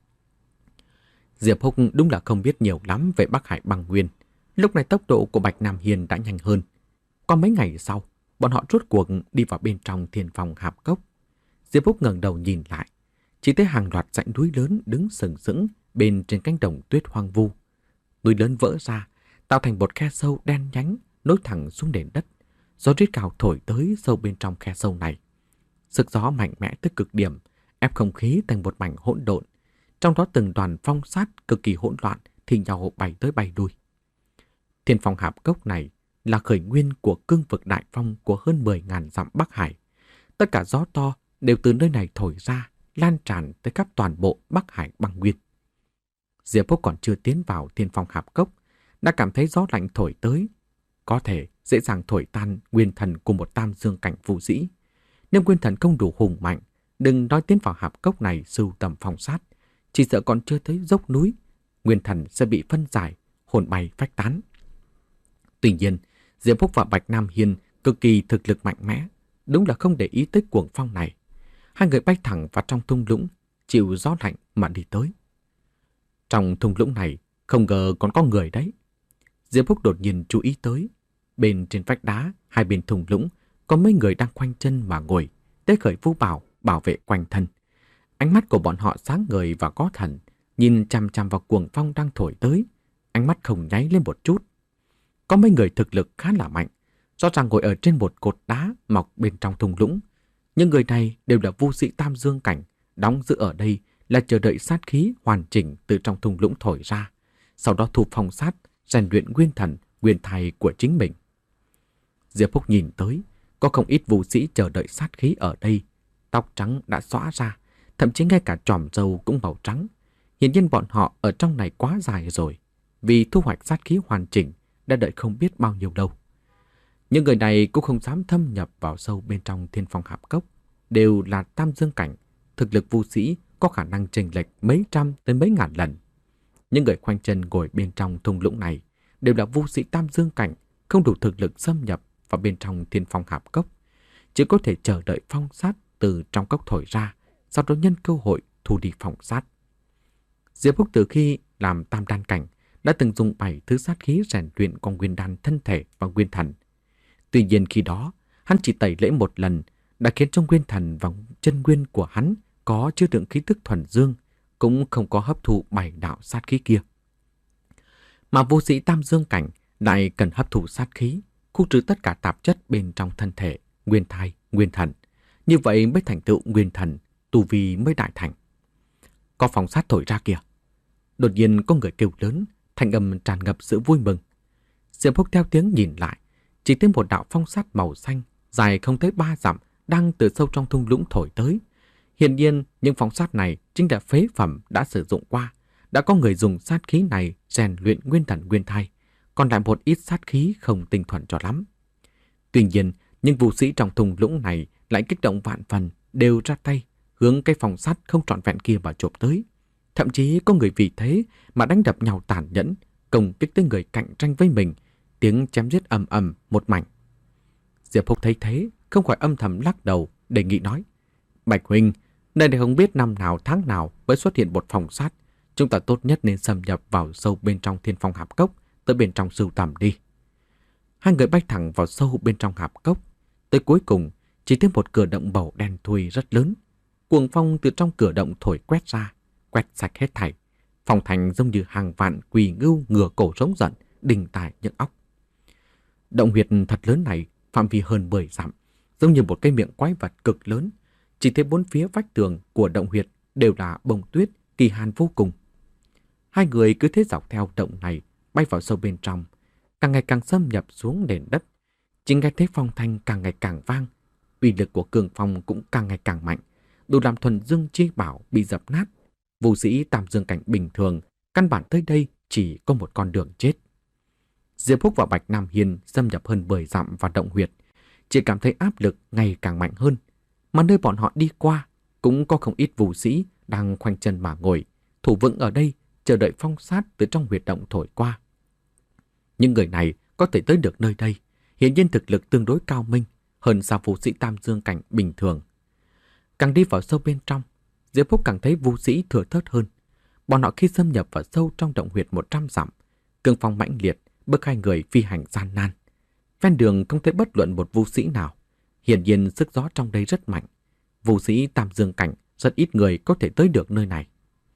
Diệp Húc đúng là không biết nhiều lắm về Bắc Hải băng nguyên. Lúc này tốc độ của Bạch Nam Hiên đã nhanh hơn. Qua mấy ngày sau, bọn họ rốt cuộc đi vào bên trong Thiên Phong Hạp Cốc. Diệp Húc ngẩng đầu nhìn lại, chỉ thấy hàng loạt dãy núi lớn đứng sừng sững bên trên cánh đồng tuyết hoang vu. Núi lớn vỡ ra, tạo thành một khe sâu đen nhánh nối thẳng xuống nền đất. Gió rít gào thổi tới sâu bên trong khe sâu này. Sức gió mạnh mẽ tới cực điểm, ép không khí thành một mảnh hỗn độn. Trong đó từng đoàn phong sát cực kỳ hỗn loạn thì nhau bay tới bay lui. Thiên Phong Hạp Cốc này là khởi nguyên của cương vực đại phong của hơn mười nghìn dặm Bắc Hải. Tất cả gió to đều từ nơi này thổi ra, lan tràn tới khắp toàn bộ Bắc Hải băng nguyên. Diệp Húc còn chưa tiến vào Thiên Phong Hạp Cốc, đã cảm thấy gió lạnh thổi tới, có thể dễ dàng thổi tan nguyên thần của một tam dương cảnh vũ sĩ. Nếu nguyên thần không đủ hùng mạnh, đừng nói tiến vào hạp cốc này sưu tầm phong sát, chỉ sợ còn chưa tới dốc núi, nguyên thần sẽ bị phân giải, hồn bay phách tán. Tuy nhiên, Diệp Húc và Bạch Nam Hiên cực kỳ thực lực mạnh mẽ, đúng là không để ý tới cuồng phong này. Hai người bay thẳng vào trong thung lũng, chịu gió lạnh mà đi tới. Trong thung lũng này, không ngờ còn có người đấy. Diệp Húc đột nhiên chú ý tới. Bên trên vách đá, hai bên thung lũng, có mấy người đang khoanh chân mà ngồi, tế khởi vũ bảo, bảo vệ quanh thân. Ánh mắt của bọn họ sáng ngời và có thần, nhìn chằm chằm vào cuồng phong đang thổi tới. Ánh mắt không nháy lên một chút. Có mấy người thực lực khá là mạnh, rõ ràng ngồi ở trên một cột đá mọc bên trong thung lũng. Những người này đều là vũ sĩ tam dương cảnh, đóng giữ ở đây là chờ đợi sát khí hoàn chỉnh từ trong thung lũng thổi ra, sau đó thu phong sát, rèn luyện nguyên thần, nguyên thai của chính mình. Diệp Húc nhìn tới, có không ít vũ sĩ chờ đợi sát khí ở đây, tóc trắng đã xõa ra, thậm chí ngay cả chòm râu cũng màu trắng. Hiển nhiên bọn họ ở trong này quá dài rồi, vì thu hoạch sát khí hoàn chỉnh đã đợi không biết bao nhiêu lâu. Những người này cũng không dám thâm nhập vào sâu bên trong Thiên Phong Hạp Cốc, đều là tam dương cảnh, thực lực vũ sĩ có khả năng chênh lệch mấy trăm tới mấy ngàn lần. Những người khoanh chân ngồi bên trong thung lũng này đều là vũ sĩ tam dương cảnh, không đủ thực lực xâm nhập vào bên trong Thiên Phong Hạp Cốc, chỉ có thể chờ đợi phong sát từ trong cốc thổi ra, sau đó nhân cơ hội thu đi phong sát. Diệp Húc từ khi làm tam đan cảnh đã từng dùng bảy thứ sát khí rèn luyện con nguyên đan thân thể và nguyên thần. Tuy nhiên khi đó, hắn chỉ tẩy lễ một lần đã khiến trong nguyên thần và chân nguyên của hắn có chứa đựng khí tức thuần dương, cũng không có hấp thụ bảy đạo sát khí kia. Mà vô sĩ tam dương cảnh lại cần hấp thụ sát khí, khu trừ tất cả tạp chất bên trong thân thể, nguyên thai, nguyên thần. Như vậy mới thành tựu nguyên thần, tu vi mới đại thành. Có phong sát thổi ra kìa. Đột nhiên có người kêu lớn, thanh âm tràn ngập sự vui mừng. Diệp Húc theo tiếng nhìn lại, chỉ thấy một đạo phong sát màu xanh, dài không tới ba dặm, đang từ sâu trong thung lũng thổi tới. Hiển nhiên, những phong sát này chính là phế phẩm đã sử dụng qua. Đã có người dùng sát khí này rèn luyện nguyên thần nguyên thai, còn lại một ít sát khí không tinh thuần cho lắm. Tuy nhiên, những vũ sĩ trong thung lũng này lại kích động vạn phần, đều ra tay, hướng cái phong sát không trọn vẹn kia mà chộp tới. Thậm chí có người vì thế mà đánh đập nhau tàn nhẫn, công kích tới người cạnh tranh với mình, tiếng chém giết ầm ầm một mảnh. Diệp Húc thấy thế, không khỏi âm thầm lắc đầu, đề nghị nói: Bạch huynh, nơi này không biết năm nào tháng nào mới xuất hiện một phong sát, chúng ta tốt nhất nên xâm nhập vào sâu bên trong Thiên Phong Hạp Cốc, tới bên trong sưu tầm đi. Hai người bay thẳng vào sâu bên trong hạp cốc, tới cuối cùng chỉ thấy một cửa động bầu đen thui rất lớn. Cuồng phong từ trong cửa động thổi quét ra, quét sạch hết thảy. Phong thành giống như hàng vạn quỳ ngưu ngửa cổ rống giận, đình tài những óc. Động huyệt thật lớn này phạm vi hơn mười dặm, giống như một cái miệng quái vật cực lớn. Chỉ thấy bốn phía vách tường của động huyệt đều là bông tuyết kỳ hàn vô cùng. Hai người cứ thế dọc theo động này bay vào sâu bên trong, càng ngày càng xâm nhập xuống nền đất. Chỉ nghe thấy phong thanh càng ngày càng vang, uy lực của cường phong cũng càng ngày càng mạnh, đủ làm thuần dương chi bảo bị dập nát. Vũ sĩ tam dương cảnh bình thường căn bản tới đây chỉ có một con đường chết. Diệp Phúc và Bạch Nam Hiên xâm nhập hơn mười dặm vào động huyệt, chỉ cảm thấy áp lực ngày càng mạnh hơn, mà nơi bọn họ đi qua cũng có không ít vũ sĩ đang khoanh chân mà ngồi, thủ vững ở đây chờ đợi phong sát từ trong huyệt động thổi qua. Những người này có thể tới được nơi đây, hiển nhiên thực lực tương đối cao minh hơn xa vũ sĩ tam dương cảnh bình thường. Càng đi vào sâu bên trong, Diệp Phúc càng thấy vũ sĩ thừa thớt hơn. Bọn họ khi xâm nhập vào sâu trong động huyệt một trăm dặm, cương phong mãnh liệt bức hai người phi hành gian nan. Ven đường không thấy bất luận một vũ sĩ nào. Hiển nhiên sức gió trong đây rất mạnh. Vũ sĩ tam dương cảnh rất ít người có thể tới được nơi này.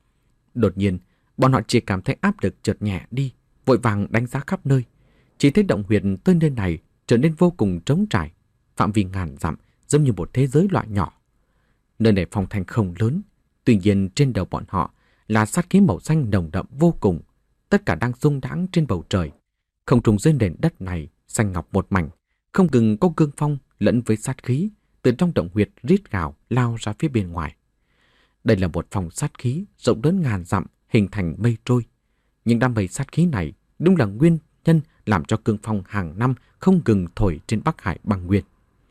Đột nhiên, bọn họ chỉ cảm thấy áp lực chợt nhẹ đi, vội vàng đánh giá khắp nơi. Chỉ thấy động huyệt tới nơi này trở nên vô cùng trống trải, phạm vi ngàn dặm giống như một thế giới loại nhỏ. Nơi này phong thanh không lớn, tuy nhiên trên đầu bọn họ là sát khí màu xanh nồng đậm vô cùng, tất cả đang rung đãng trên bầu trời. Không trung dưới nền đất này xanh ngọc một mảnh, không ngừng có cương phong lẫn với sát khí từ trong động huyệt rít gào lao ra phía bên ngoài. Đây là một phòng sát khí rộng lớn ngàn dặm hình thành mây trôi. Nhưng đám mây sát khí này đúng là nguyên nhân làm cho cương phong hàng năm không ngừng thổi trên Bắc Hải băng nguyên.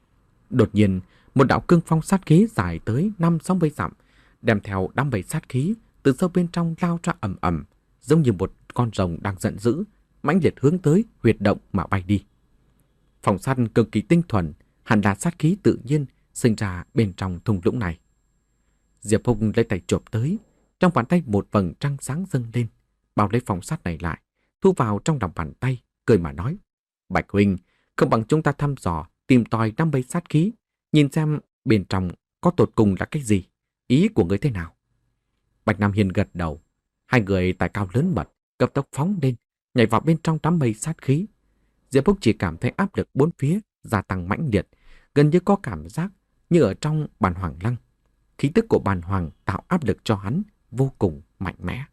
Đột nhiên, một đạo cương phong sát khí dài tới năm sáu mươi dặm, đem theo đám mây sát khí từ sâu bên trong lao ra ầm ầm, giống như một con rồng đang giận dữ, mãnh liệt hướng tới huyệt động mà bay đi. Phòng sát cực kỳ tinh thuần, hẳn là sát khí tự nhiên sinh ra bên trong thung lũng này. Diệp Phúc lấy tay chộp tới, trong bàn tay một vầng trăng sáng dâng lên, bao lấy phòng sát này lại, thu vào trong lòng bàn tay, cười mà nói: Bạch huynh, không bằng chúng ta thăm dò, tìm tòi đám mây sát khí, nhìn xem bên trong có tột cùng là cái gì, ý của ngươi thế nào? Bạch Nam Hiên gật đầu, hai người tài cao lớn mật, cấp tốc phóng lên, nhảy vào bên trong đám mây sát khí. Diệp Phúc chỉ cảm thấy áp lực bốn phía gia tăng mãnh liệt, gần như có cảm giác như ở trong bàn hoàng lăng. Khí tức của bàn hoàng tạo áp lực cho hắn vô cùng mạnh mẽ.